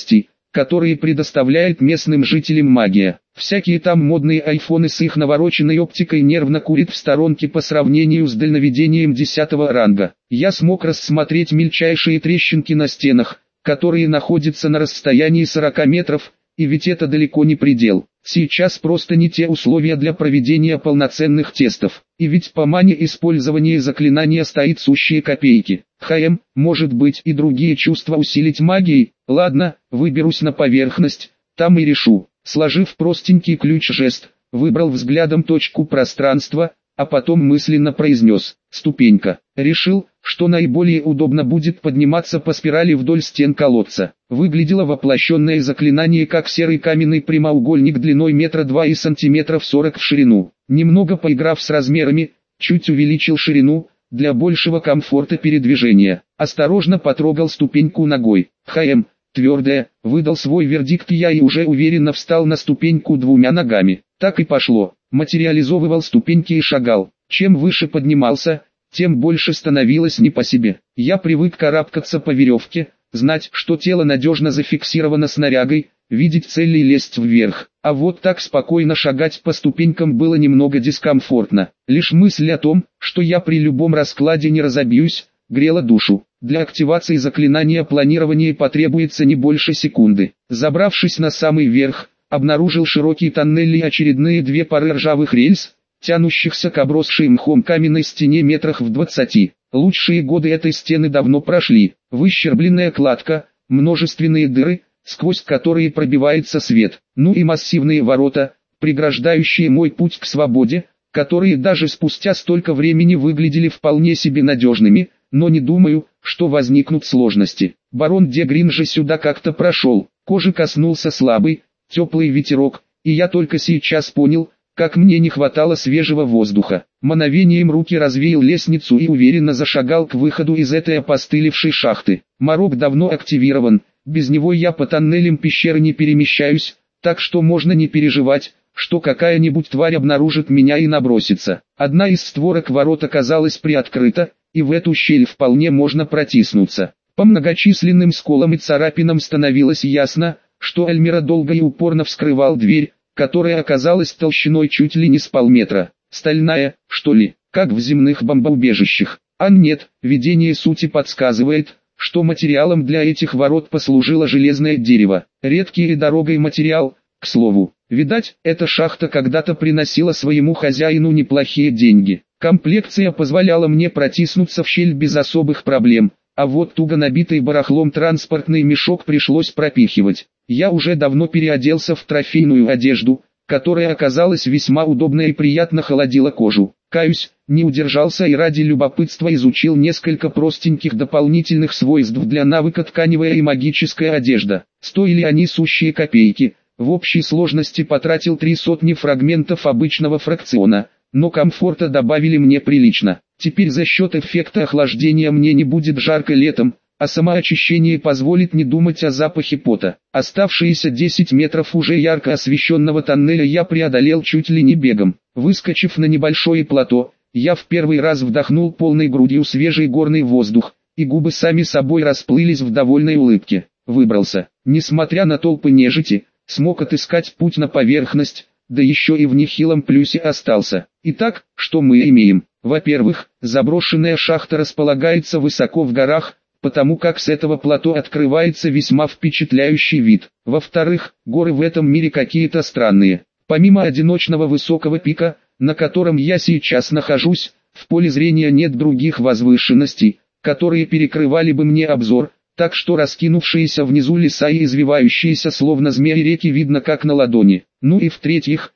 которые предоставляет местным жителям магия. Всякие там модные айфоны с их навороченной оптикой нервно курят в сторонке по сравнению с дальновидением 10-го ранга. Я смог рассмотреть мельчайшие трещинки на стенах, которые находятся на расстоянии 40 метров, и ведь это далеко не предел. Сейчас просто не те условия для проведения полноценных тестов. И ведь по мане использование заклинания стоит сущие копейки. Может быть и другие чувства усилить магией? Ладно, выберусь на поверхность, там и решу. Сложив простенький ключ-жест, выбрал взглядом точку пространства, а потом мысленно произнес «ступенька». Решил, что наиболее удобно будет подниматься по спирали вдоль стен колодца. Выглядело воплощенное заклинание как серый каменный прямоугольник длиной метра 2 и сантиметров 40 в ширину. Немного поиграв с размерами, чуть увеличил ширину, для большего комфорта передвижения. Осторожно потрогал ступеньку ногой. Твердая, выдал свой вердикт я и уже уверенно встал на ступеньку двумя ногами. Так и пошло. Материализовывал ступеньки и шагал. Чем выше поднимался, тем больше становилось не по себе. Я привык карабкаться по веревке, знать, что тело надежно зафиксировано снарягой, видеть цели и лезть вверх. А вот так спокойно шагать по ступенькам было немного дискомфортно. Лишь мысль о том, что я при любом раскладе не разобьюсь, грела душу. Для активации заклинания планирования потребуется не больше секунды. Забравшись на самый верх, обнаружил широкий тоннель и очередные две пары ржавых рельс, тянущихся к обросшей мхом каменной стене метрах в 20. Лучшие годы этой стены давно прошли. Выщербленная кладка, множественные дыры, сквозь которые пробивается свет, ну и массивные ворота, преграждающие мой путь к свободе, которые даже спустя столько времени выглядели вполне себе надежными, но не думаю, что возникнут сложности. Барон де Грин же сюда как-то прошел, кожи коснулся слабый, теплый ветерок, и я только сейчас понял, как мне не хватало свежего воздуха. Мановением руки развеял лестницу и уверенно зашагал к выходу из этой опостылевшей шахты. Марок давно активирован, без него я по тоннелям пещеры не перемещаюсь, так что можно не переживать, что какая-нибудь тварь обнаружит меня и набросится. Одна из створок ворот оказалась приоткрыта, и в эту щель вполне можно протиснуться. По многочисленным сколам и царапинам становилось ясно, что Альмира долго и упорно вскрывал дверь, которая оказалась толщиной чуть ли не с полметра. Стальная, что ли, как в земных бомбоубежищах. А нет, видение сути подсказывает, что материалом для этих ворот послужило железное дерево. Редкий и дорогой материал, к слову. Видать, эта шахта когда-то приносила своему хозяину неплохие деньги. Комплекция позволяла мне протиснуться в щель без особых проблем, а вот туго набитый барахлом транспортный мешок пришлось пропихивать. Я уже давно переоделся в трофейную одежду, которая оказалась весьма удобной и приятно холодила кожу. Каюсь, не удержался и ради любопытства изучил несколько простеньких дополнительных свойств для навыка тканевая и магическая одежда. Стоили они сущие копейки, в общей сложности потратил 3 сотни фрагментов обычного фракциона, но комфорта добавили мне прилично. Теперь за счет эффекта охлаждения мне не будет жарко летом, а самоочищение позволит не думать о запахе пота. Оставшиеся 10 метров уже ярко освещенного тоннеля я преодолел чуть ли не бегом. Выскочив на небольшое плато, я в первый раз вдохнул полной грудью свежий горный воздух, и губы сами собой расплылись в довольной улыбке. Выбрался. Несмотря на толпы нежити, смог отыскать путь на поверхность, да еще и в нехилом плюсе остался. Итак, что мы имеем? Во-первых, заброшенная шахта располагается высоко в горах, потому как с этого плато открывается весьма впечатляющий вид. Во-вторых, горы в этом мире какие-то странные. Помимо одиночного высокого пика, на котором я сейчас нахожусь, в поле зрения нет других возвышенностей, которые перекрывали бы мне обзор, так что раскинувшиеся внизу леса и извивающиеся словно змеи реки видно как на ладони. Ну и в-третьих,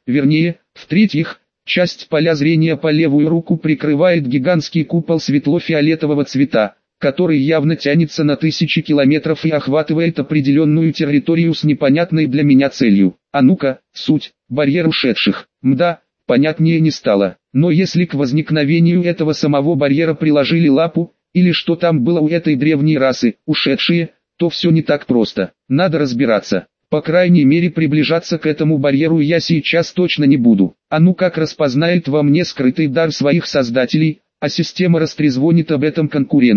часть поля зрения по левую руку прикрывает гигантский купол светло-фиолетового цвета, который явно тянется на тысячи километров и охватывает определенную территорию с непонятной для меня целью. А ну-ка, суть, барьер ушедших. Мда, понятнее не стало. Но если к возникновению этого самого барьера приложили лапу, или что там было у этой древней расы, ушедшие, то все не так просто. Надо разбираться. По крайней мере приближаться к этому барьеру я сейчас точно не буду. А ну как распознает во мне скрытый дар своих создателей, а система растрезвонит об этом конкурентам.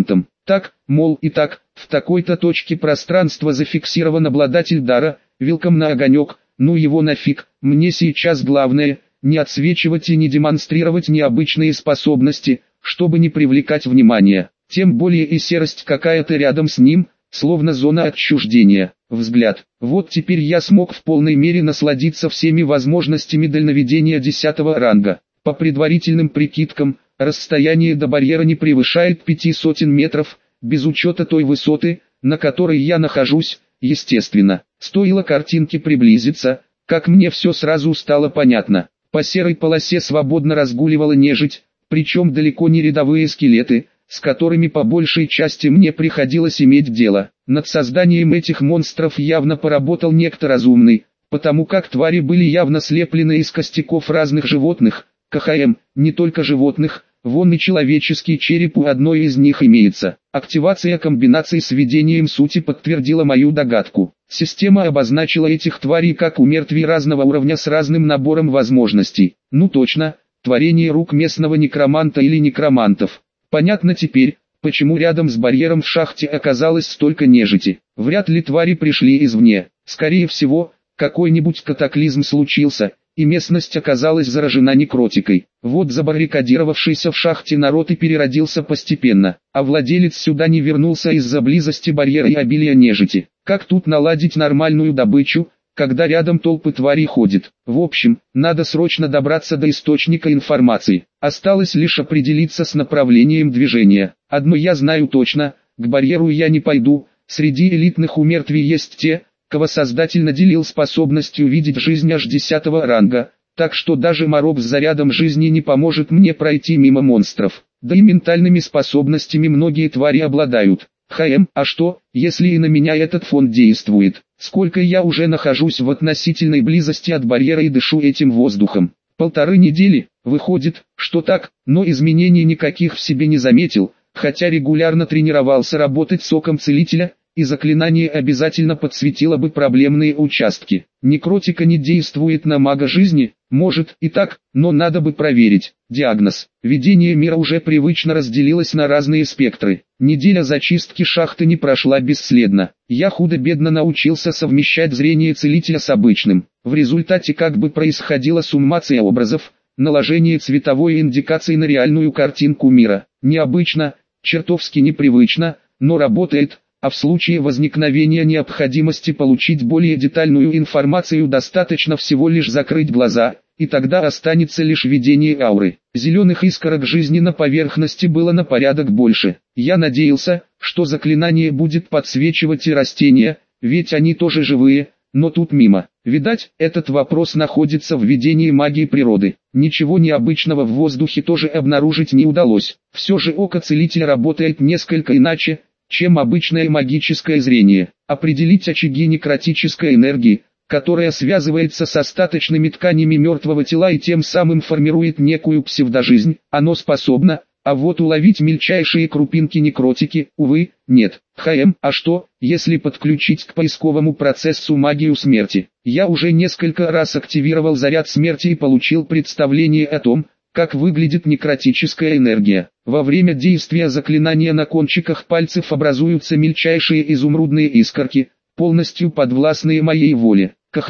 Так, мол, и так, в такой-то точке пространства зафиксирован обладатель дара, welcome на огонек, ну его нафиг, мне сейчас главное, не отсвечивать и не демонстрировать необычные способности, чтобы не привлекать внимания, тем более и серость какая-то рядом с ним, словно зона отчуждения. Взгляд. Вот теперь я смог в полной мере насладиться всеми возможностями дальновидения 10-го ранга. По предварительным прикидкам, расстояние до барьера не превышает 500 метров, без учета той высоты, на которой я нахожусь, естественно. Стоило картинке приблизиться, как мне все сразу стало понятно. По серой полосе свободно разгуливала нежить, причем далеко не рядовые скелеты, с которыми по большей части мне приходилось иметь дело. Над созданием этих монстров явно поработал некто разумный, потому как твари были явно слеплены из костяков разных животных, КХМ, не только животных, вон и человеческий череп у одной из них имеется. Активация комбинаций с введением сути подтвердила мою догадку. Система обозначила этих тварей как умертвий разного уровня с разным набором возможностей. Ну точно, творение рук местного некроманта или некромантов. Понятно теперь, почему рядом с барьером в шахте оказалось столько нежити. Вряд ли твари пришли извне. Скорее всего, какой-нибудь катаклизм случился, и местность оказалась заражена некротикой. Вот забаррикадировавшийся в шахте народ и переродился постепенно, а владелец сюда не вернулся из-за близости барьера и обилия нежити. Как тут наладить нормальную добычу, когда рядом толпы тварей ходят? В общем, надо срочно добраться до источника информации. Осталось лишь определиться с направлением движения. Одно я знаю точно, к барьеру я не пойду, среди элитных умертвий есть те, кого Создатель наделил способностью видеть жизнь аж 10-го ранга, так что даже морок с зарядом жизни не поможет мне пройти мимо монстров. Да и ментальными способностями многие твари обладают. А что, если и на меня этот фон действует? Сколько я уже нахожусь в относительной близости от барьера и дышу этим воздухом? 1,5 недели, выходит, что так, но изменений никаких в себе не заметил, хотя регулярно тренировался работать соком целителя, и заклинание обязательно подсветило бы проблемные участки. Некротика не действует на мага жизни, может и так, но надо бы проверить. Диагноз. Видение мира уже привычно разделилось на разные спектры. Неделя зачистки шахты не прошла бесследно. Я худо-бедно научился совмещать зрение целителя с обычным. В результате как бы происходила суммация образов, наложение цветовой индикации на реальную картинку мира. Необычно, чертовски непривычно, но работает. А в случае возникновения необходимости получить более детальную информацию достаточно всего лишь закрыть глаза, и тогда останется лишь видение ауры. Зеленых искорок жизни на поверхности было на порядок больше. Я надеялся, что заклинание будет подсвечивать и растения, ведь они тоже живые, но тут мимо. Видать, этот вопрос находится в ведении магии природы. Ничего необычного в воздухе тоже обнаружить не удалось. Все же око целителя работает несколько иначе, чем обычное магическое зрение. Определить очаги некротической энергии, которая связывается с остаточными тканями мертвого тела и тем самым формирует некую псевдожизнь, оно способно, а вот уловить мельчайшие крупинки некротики, увы, нет. А что, если подключить к поисковому процессу магию смерти? Я уже несколько раз активировал заряд смерти и получил представление о том, как выглядит некротическая энергия. Во время действия заклинания на кончиках пальцев образуются мельчайшие изумрудные искорки, полностью подвластные моей воле.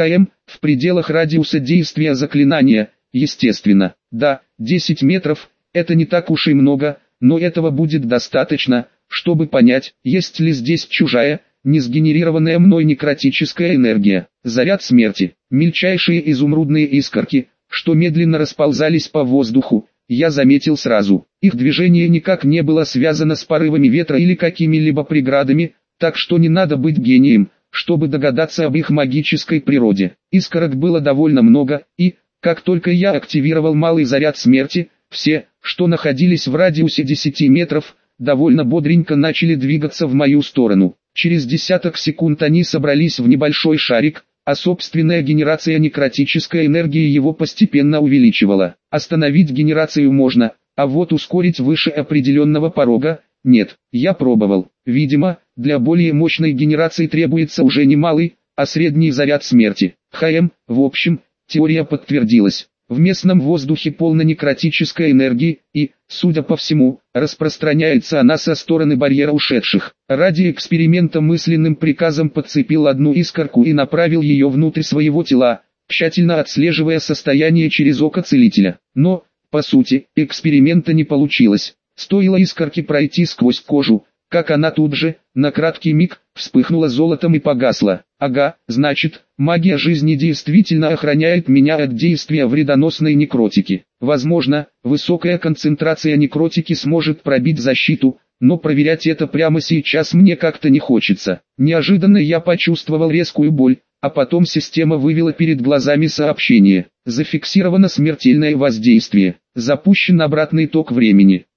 В пределах радиуса действия заклинания, естественно. Да, 10 метров, это не так уж и много, но этого будет достаточно, чтобы понять, есть ли здесь чужая, не сгенерированная мной некротическая энергия. Заряд смерти, мельчайшие изумрудные искорки, что медленно расползались по воздуху, я заметил сразу. Их движение никак не было связано с порывами ветра или какими-либо преградами, так что не надо быть гением, чтобы догадаться об их магической природе. Искорок было довольно много, и, как только я активировал малый заряд смерти, все, что находились в радиусе 10 метров, довольно бодренько начали двигаться в мою сторону. Через десяток секунд они собрались в небольшой шарик, а собственная генерация некротической энергии его постепенно увеличивала. Остановить генерацию можно, а вот ускорить выше определенного порога – нет. Я пробовал. Видимо, для более мощной генерации требуется уже не малый, а средний заряд смерти. В общем, теория подтвердилась. В местном воздухе полно некротической энергии, и, судя по всему, распространяется она со стороны барьера ушедших. Ради эксперимента мысленным приказом подцепил одну искорку и направил ее внутрь своего тела, тщательно отслеживая состояние через око целителя. Но, по сути, эксперимента не получилось. Стоило искорке пройти сквозь кожу, как она тут же, на краткий миг, вспыхнула золотом и погасла. Ага, значит, магия жизни действительно охраняет меня от действия вредоносной некротики. Возможно, высокая концентрация некротики сможет пробить защиту, но проверять это прямо сейчас мне как-то не хочется. Неожиданно я почувствовал резкую боль, а потом система вывела перед глазами сообщение. Зафиксировано смертельное воздействие. Запущен обратный ток времени.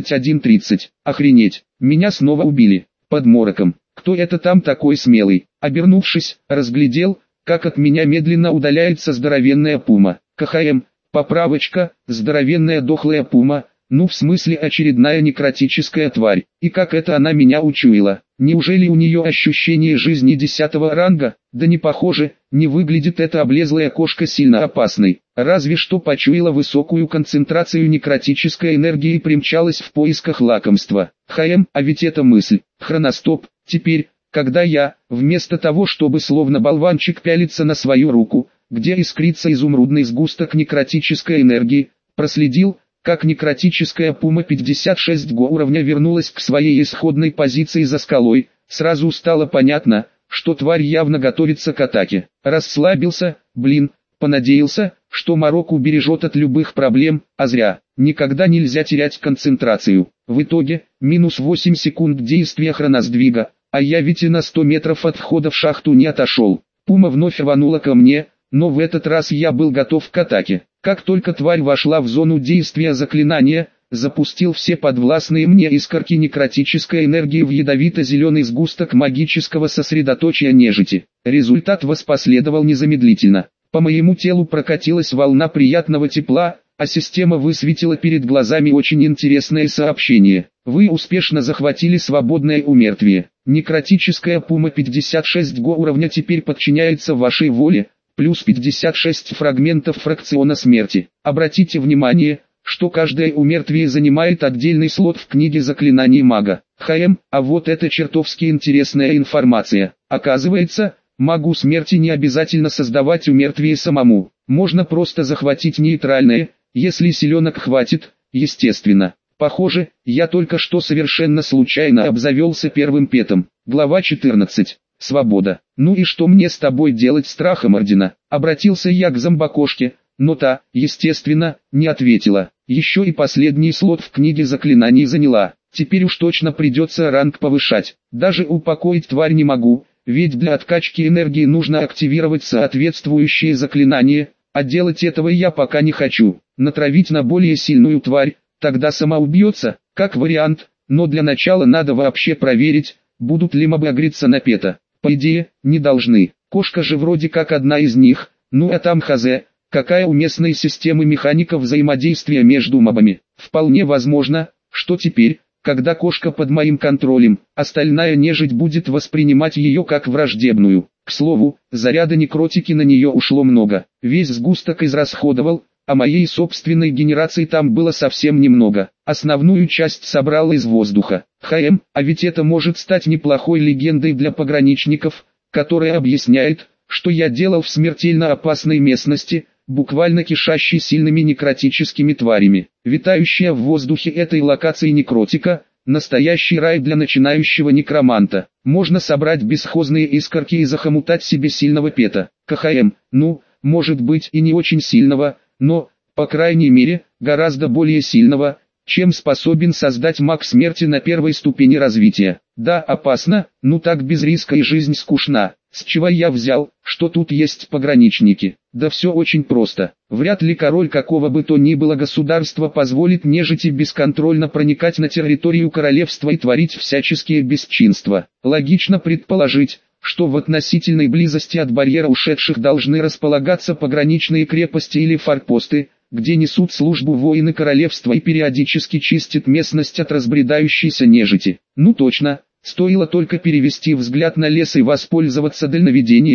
31:30. Охренеть, меня снова убили. Под мороком. Кто это там такой смелый? Обернувшись, разглядел, как от меня медленно удаляется здоровенная пума. КХМ, поправочка, здоровенная дохлая пума, ну в смысле очередная некротическая тварь. И как это она меня учуяла? Неужели у нее ощущение жизни 10-го ранга? Да не похоже, не выглядит эта облезлая кошка сильно опасной. Разве что почуяла высокую концентрацию некротической энергии и примчалась в поисках лакомства. А ведь это мысль. Хроностоп. Теперь, когда я, вместо того чтобы словно болванчик пялиться на свою руку, где искрится изумрудный сгусток некротической энергии, проследил, как некротическая пума 56 уровня вернулась к своей исходной позиции за скалой, сразу стало понятно, что тварь явно готовится к атаке. Расслабился, понадеялся, что Марок убережет от любых проблем, а зря. Никогда нельзя терять концентрацию. В итоге, минус 8 секунд действия хроносдвига, а я ведь и на 100 метров от входа в шахту не отошел. Пума вновь рванула ко мне, но в этот раз я был готов к атаке. Как только тварь вошла в зону действия заклинания, запустил все подвластные мне искорки некротической энергии в ядовито-зеленый сгусток магического сосредоточия нежити. Результат воспоследовал незамедлительно. По моему телу прокатилась волна приятного тепла, а система высветила перед глазами очень интересное сообщение. Вы успешно захватили свободное умертвие. Некротическая пума 56 уровня теперь подчиняется вашей воле, плюс 56 фрагментов фракциона смерти. Обратите внимание, что каждое умертвие занимает отдельный слот в книге заклинаний мага. А вот это чертовски интересная информация. Оказывается, магу смерти не обязательно создавать умертвие самому. Можно просто захватить нейтральное, если силенок хватит, естественно. Похоже, я только что совершенно случайно обзавелся первым петом. Глава 14. Свобода. Ну и что мне с тобой делать, Страхомордина? Обратился я к зомбокошке, но та, естественно, не ответила. Еще и последний слот в книге заклинаний заняла. Теперь уж точно придется ранг повышать. Даже упокоить тварь не могу, ведь для откачки энергии нужно активировать соответствующие заклинания, а делать этого я пока не хочу. Натравить на более сильную тварь, тогда сама убьется, как вариант, но для начала надо вообще проверить, будут ли мобы агриться на пета. По идее, не должны. Кошка же вроде как одна из них, ну а там хз, какая у местной системы механика взаимодействия между мобами. Вполне возможно, что теперь, когда кошка под моим контролем, остальная нежить будет воспринимать ее как враждебную. К слову, заряда некротики на нее ушло много. Весь сгусток израсходовал, а моей собственной генерации там было совсем немного. Основную часть собрал из воздуха. А ведь это может стать неплохой легендой для пограничников, которая объясняет, что я делал в смертельно опасной местности, буквально кишащей сильными некротическими тварями. Витающая в воздухе этой локации некротика – настоящий рай для начинающего некроманта. Можно собрать бесхозные искорки и захомутать себе сильного пета. Ну, может быть и не очень сильного, но, по крайней мере, гораздо более сильного, чем способен создать маг смерти на первой ступени развития. Да, опасно, ну так без риска и жизнь скучна. С чего я взял, что тут есть пограничники? Да все очень просто. Вряд ли король какого бы то ни было государства позволит нежити бесконтрольно проникать на территорию королевства и творить всяческие бесчинства. Логично предположить, что в относительной близости от барьера ушедших должны располагаться пограничные крепости или форпосты, где несут службу воины королевства и периодически чистят местность от разбредающейся нежити. Ну точно, стоило только перевести взгляд на лес и воспользоваться дальновидением,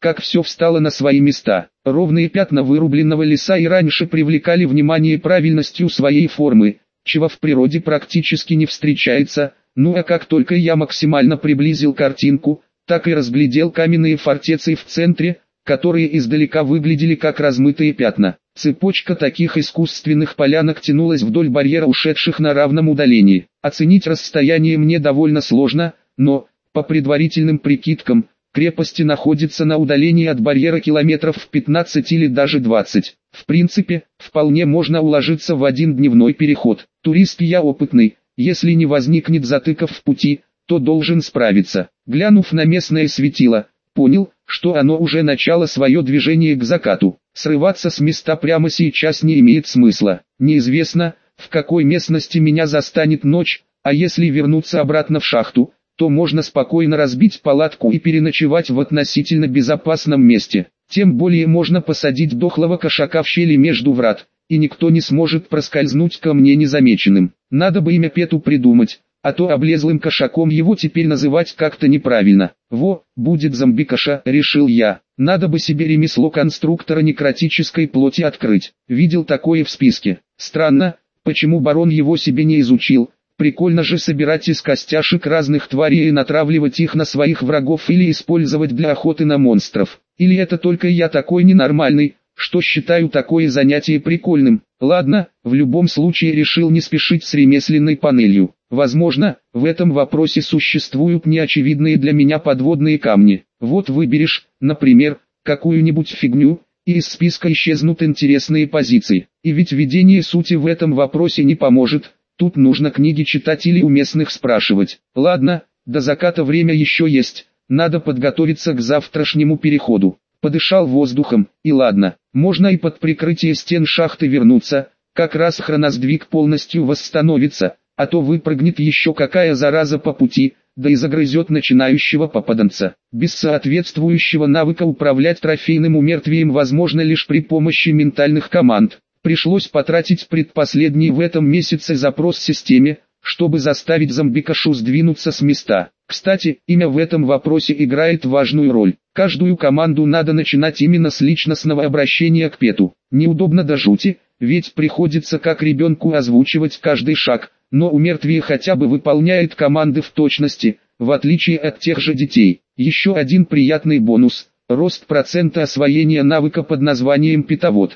как все встало на свои места. Ровные пятна вырубленного леса и раньше привлекали внимание правильностью своей формы, чего в природе практически не встречается. Ну а как только я максимально приблизил картинку, так и разглядел каменные фортецы в центре, которые издалека выглядели как размытые пятна. Цепочка таких искусственных полянок тянулась вдоль барьера, ушедших на равном удалении. Оценить расстояние мне довольно сложно, но, по предварительным прикидкам, крепости находятся на удалении от барьера километров 15 или даже 20. В принципе, вполне можно уложиться в один дневной переход. Турист я опытный, если не возникнет затыков в пути, то должен справиться. Глянув на местное светило, понял, что оно уже начало свое движение к закату. Срываться с места прямо сейчас не имеет смысла. Неизвестно, в какой местности меня застанет ночь, а если вернуться обратно в шахту, то можно спокойно разбить палатку и переночевать в относительно безопасном месте. Тем более можно посадить дохлого кошака в щели между врат, и никто не сможет проскользнуть ко мне незамеченным. Надо бы имя Пету придумать, а то облезлым кошаком его теперь называть как-то неправильно. Во, будет зомби-каша, решил я. Надо бы себе ремесло конструктора некротической плоти открыть. Видел такое в списке. Странно, почему барон его себе не изучил. Прикольно же собирать из костяшек разных тварей и натравливать их на своих врагов или использовать для охоты на монстров. Или это только я такой ненормальный, что считаю такое занятие прикольным. Ладно, в любом случае решил не спешить с ремесленной панелью. Возможно, в этом вопросе существуют неочевидные для меня подводные камни. Вот выберешь, например, какую-нибудь фигню, и из списка исчезнут интересные позиции. И ведь видение сути в этом вопросе не поможет. Тут нужно книги читать или у местных спрашивать. Ладно, до заката время еще есть, надо подготовиться к завтрашнему переходу. Подышал воздухом, и ладно, можно и под прикрытие стен шахты вернуться, как раз хроносдвиг полностью восстановится, а то выпрыгнет еще какая зараза по пути, да и загрызет начинающего попаданца. Без соответствующего навыка управлять трофейным умертвием возможно лишь при помощи ментальных команд. Пришлось потратить предпоследний в этом месяце запрос системе, чтобы заставить зомбикашу сдвинуться с места. Кстати, имя в этом вопросе играет важную роль. Каждую команду надо начинать именно с личностного обращения к Пету. Неудобно до жути, ведь приходится как ребенку озвучивать каждый шаг, но умертвие хотя бы выполняет команды в точности, в отличие от тех же детей. Еще один приятный бонус – рост процента освоения навыка под названием «Питовод».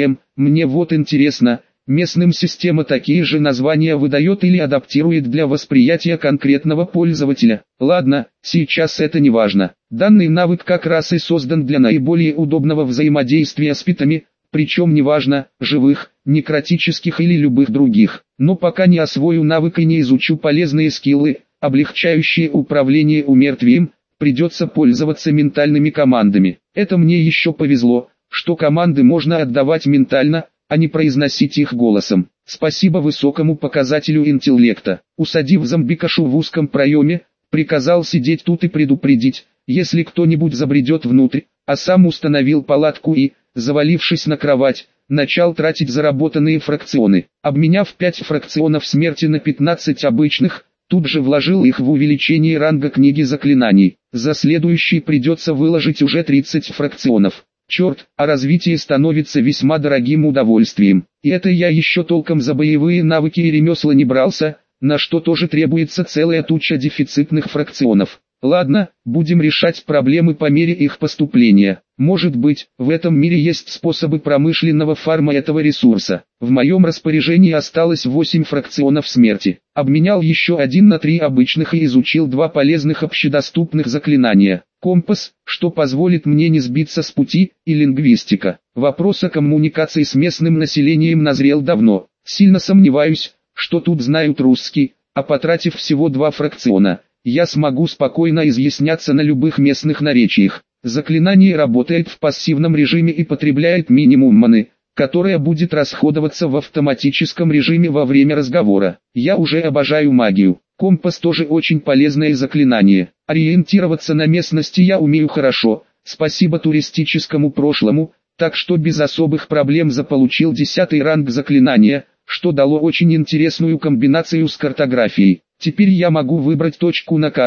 Мне вот интересно, местным система такие же названия выдает или адаптирует для восприятия конкретного пользователя. Ладно, сейчас это не важно. Данный навык как раз и создан для наиболее удобного взаимодействия с питами, причем неважно, живых, некротических или любых других. Но пока не освою навык и не изучу полезные скиллы, облегчающие управление умертвием, придется пользоваться ментальными командами. Это мне еще повезло, что команды можно отдавать ментально, а не произносить их голосом. Спасибо высокому показателю интеллекта. Усадив зомбикашу в узком проеме, приказал сидеть тут и предупредить, если кто-нибудь забредет внутрь, а сам установил палатку и, завалившись на кровать, начал тратить заработанные фракционы. Обменяв 5 фракционов смерти на 15 обычных, тут же вложил их в увеличение ранга книги заклинаний. За следующий придется выложить уже 30 фракционов. Черт, а развитие становится весьма дорогим удовольствием. И это я еще толком за боевые навыки и ремесла не брался, на что тоже требуется целая туча дефицитных фракционов. Ладно, будем решать проблемы по мере их поступления. Может быть, в этом мире есть способы промышленного фарма этого ресурса. В моем распоряжении осталось 8 фракционов смерти. Обменял еще 1 на 3 обычных и изучил 2 полезных общедоступных заклинания. Компас, что позволит мне не сбиться с пути, и лингвистика. Вопрос о коммуникации с местным населением назрел давно. Сильно сомневаюсь, что тут знают русский, а потратив всего 2 фракциона, я смогу спокойно изъясняться на любых местных наречиях. Заклинание работает в пассивном режиме и потребляет минимум маны, которая будет расходоваться в автоматическом режиме во время разговора. Я уже обожаю магию. Компас тоже очень полезное заклинание. Ориентироваться на местности я умею хорошо, спасибо туристическому прошлому, так что без особых проблем заполучил 10-й ранг заклинания, что дало очень интересную комбинацию с картографией. Теперь я могу выбрать точку на карте,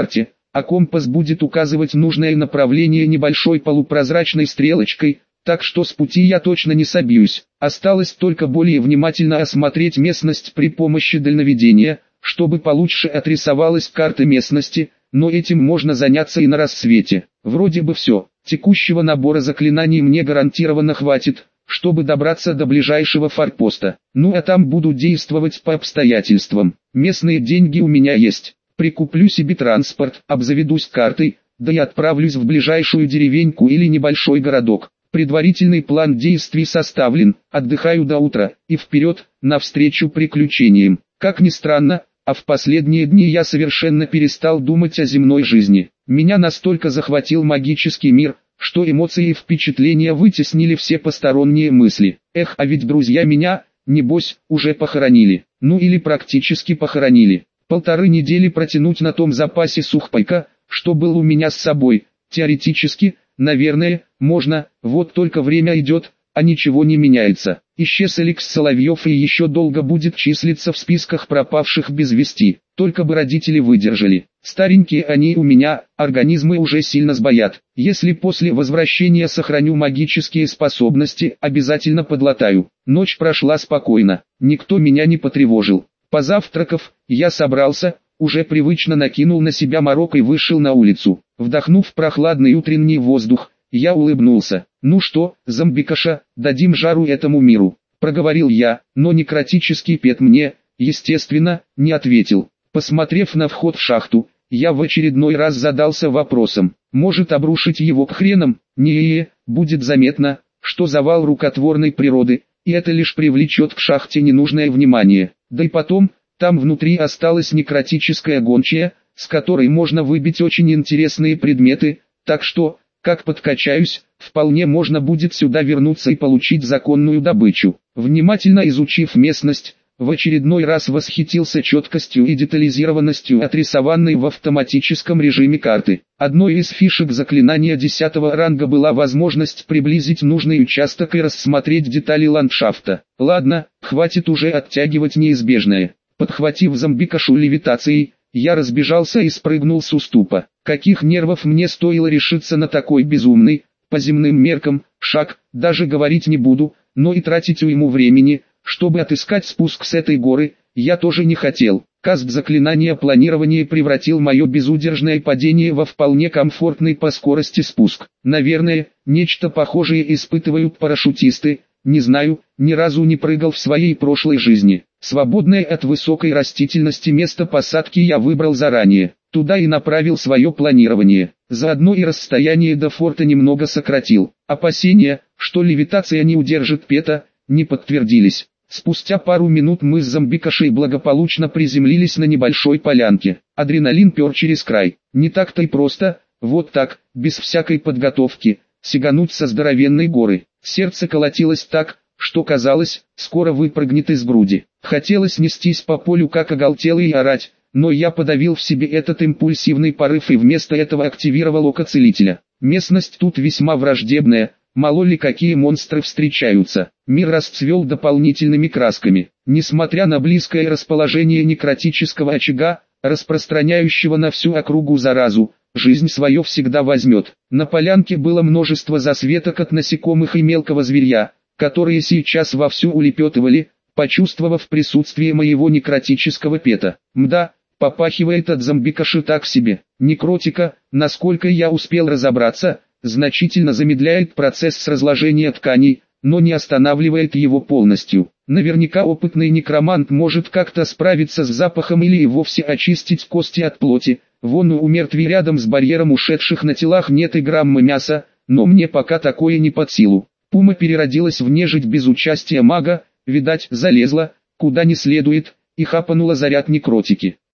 а компас будет указывать нужное направление небольшой полупрозрачной стрелочкой, так что с пути я точно не собьюсь. Осталось только более внимательно осмотреть местность при помощи дальновидения, чтобы получше отрисовалась карта местности, но этим можно заняться и на рассвете. Вроде бы все. Текущего набора заклинаний мне гарантированно хватит, чтобы добраться до ближайшего форпоста. Ну а там буду действовать по обстоятельствам. Местные деньги у меня есть. Прикуплю себе транспорт, обзаведусь картой, да и отправлюсь в ближайшую деревеньку или небольшой городок. Предварительный план действий составлен, отдыхаю до утра, и вперед, навстречу приключениям. Как ни странно, а в последние дни я совершенно перестал думать о земной жизни. Меня настолько захватил магический мир, что эмоции и впечатления вытеснили все посторонние мысли. Эх, а ведь друзья меня, небось, уже похоронили. Ну или практически похоронили. 1,5 недели протянуть на том запасе сухпайка, что был у меня с собой, теоретически, наверное, можно, вот только время идет, а ничего не меняется. Исчез Алекс Соловьев и еще долго будет числиться в списках пропавших без вести. Только бы родители выдержали. Старенькие они у меня, организмы уже сильно сбоят. Если после возвращения сохраню магические способности, обязательно подлатаю. Ночь прошла спокойно, никто меня не потревожил. Позавтракав, я собрался, уже привычно накинул на себя морок и вышел на улицу. Вдохнув прохладный утренний воздух, я улыбнулся. «Ну что, зомбикаша, дадим жару этому миру», — проговорил я, но некротический пет мне, естественно, не ответил. Посмотрев на вход в шахту, я в очередной раз задался вопросом, может обрушить его к хренам? Будет заметно, что завал рукотворной природы, и это лишь привлечет к шахте ненужное внимание. Да и потом, там внутри осталась некротическая гончая, с которой можно выбить очень интересные предметы, так что, как подкачаюсь, вполне можно будет сюда вернуться и получить законную добычу. Внимательно изучив местность, в очередной раз восхитился четкостью и детализированностью отрисованной в автоматическом режиме карты. Одной из фишек заклинания 10-го ранга была возможность приблизить нужный участок и рассмотреть детали ландшафта. Ладно, хватит уже оттягивать неизбежное. Подхватив зомбикашу левитацией, я разбежался и спрыгнул с уступа. Каких нервов мне стоило решиться на такой безумный, по земным меркам, шаг, даже говорить не буду, но и тратить уйму времени, чтобы отыскать спуск с этой горы, я тоже не хотел. Каст заклинания планирования превратил мое безудержное падение во вполне комфортный по скорости спуск. Наверное, нечто похожее испытывают парашютисты, не знаю, ни разу не прыгал в своей прошлой жизни. Свободное от высокой растительности место посадки я выбрал заранее. Туда и направил свое планирование. Заодно и расстояние до форта немного сократил. Опасения, что левитация не удержит Пета, не подтвердились. Спустя пару минут мы с зомбикашей благополучно приземлились на небольшой полянке. Адреналин пер через край. Не так-то и просто, вот так, без всякой подготовки, сигануть со здоровенной горы. Сердце колотилось так, что казалось, скоро выпрыгнет из груди. Хотелось нестись по полю как оголтелый и орать, но я подавил в себе этот импульсивный порыв и вместо этого активировал око целителя. Местность тут весьма враждебная, мало ли какие монстры встречаются. Мир расцвел дополнительными красками. Несмотря на близкое расположение некротического очага, распространяющего на всю округу заразу, жизнь свое всегда возьмет. На полянке было множество засветок от насекомых и мелкого зверья, которые сейчас вовсю улепетывали, почувствовав присутствие моего некротического пета. Мда, попахивает от зомбикаши так себе. Некротика, насколько я успел разобраться, значительно замедляет процесс разложения тканей, но не останавливает его полностью. Наверняка опытный некромант может как-то справиться с запахом или и вовсе очистить кости от плоти. Вон у мертвей рядом с барьером ушедших на телах нет и грамма мяса, но мне пока такое не под силу. Пума переродилась в нежить без участия мага, видать, залезла, куда не следует, и хапанула заряд некротики.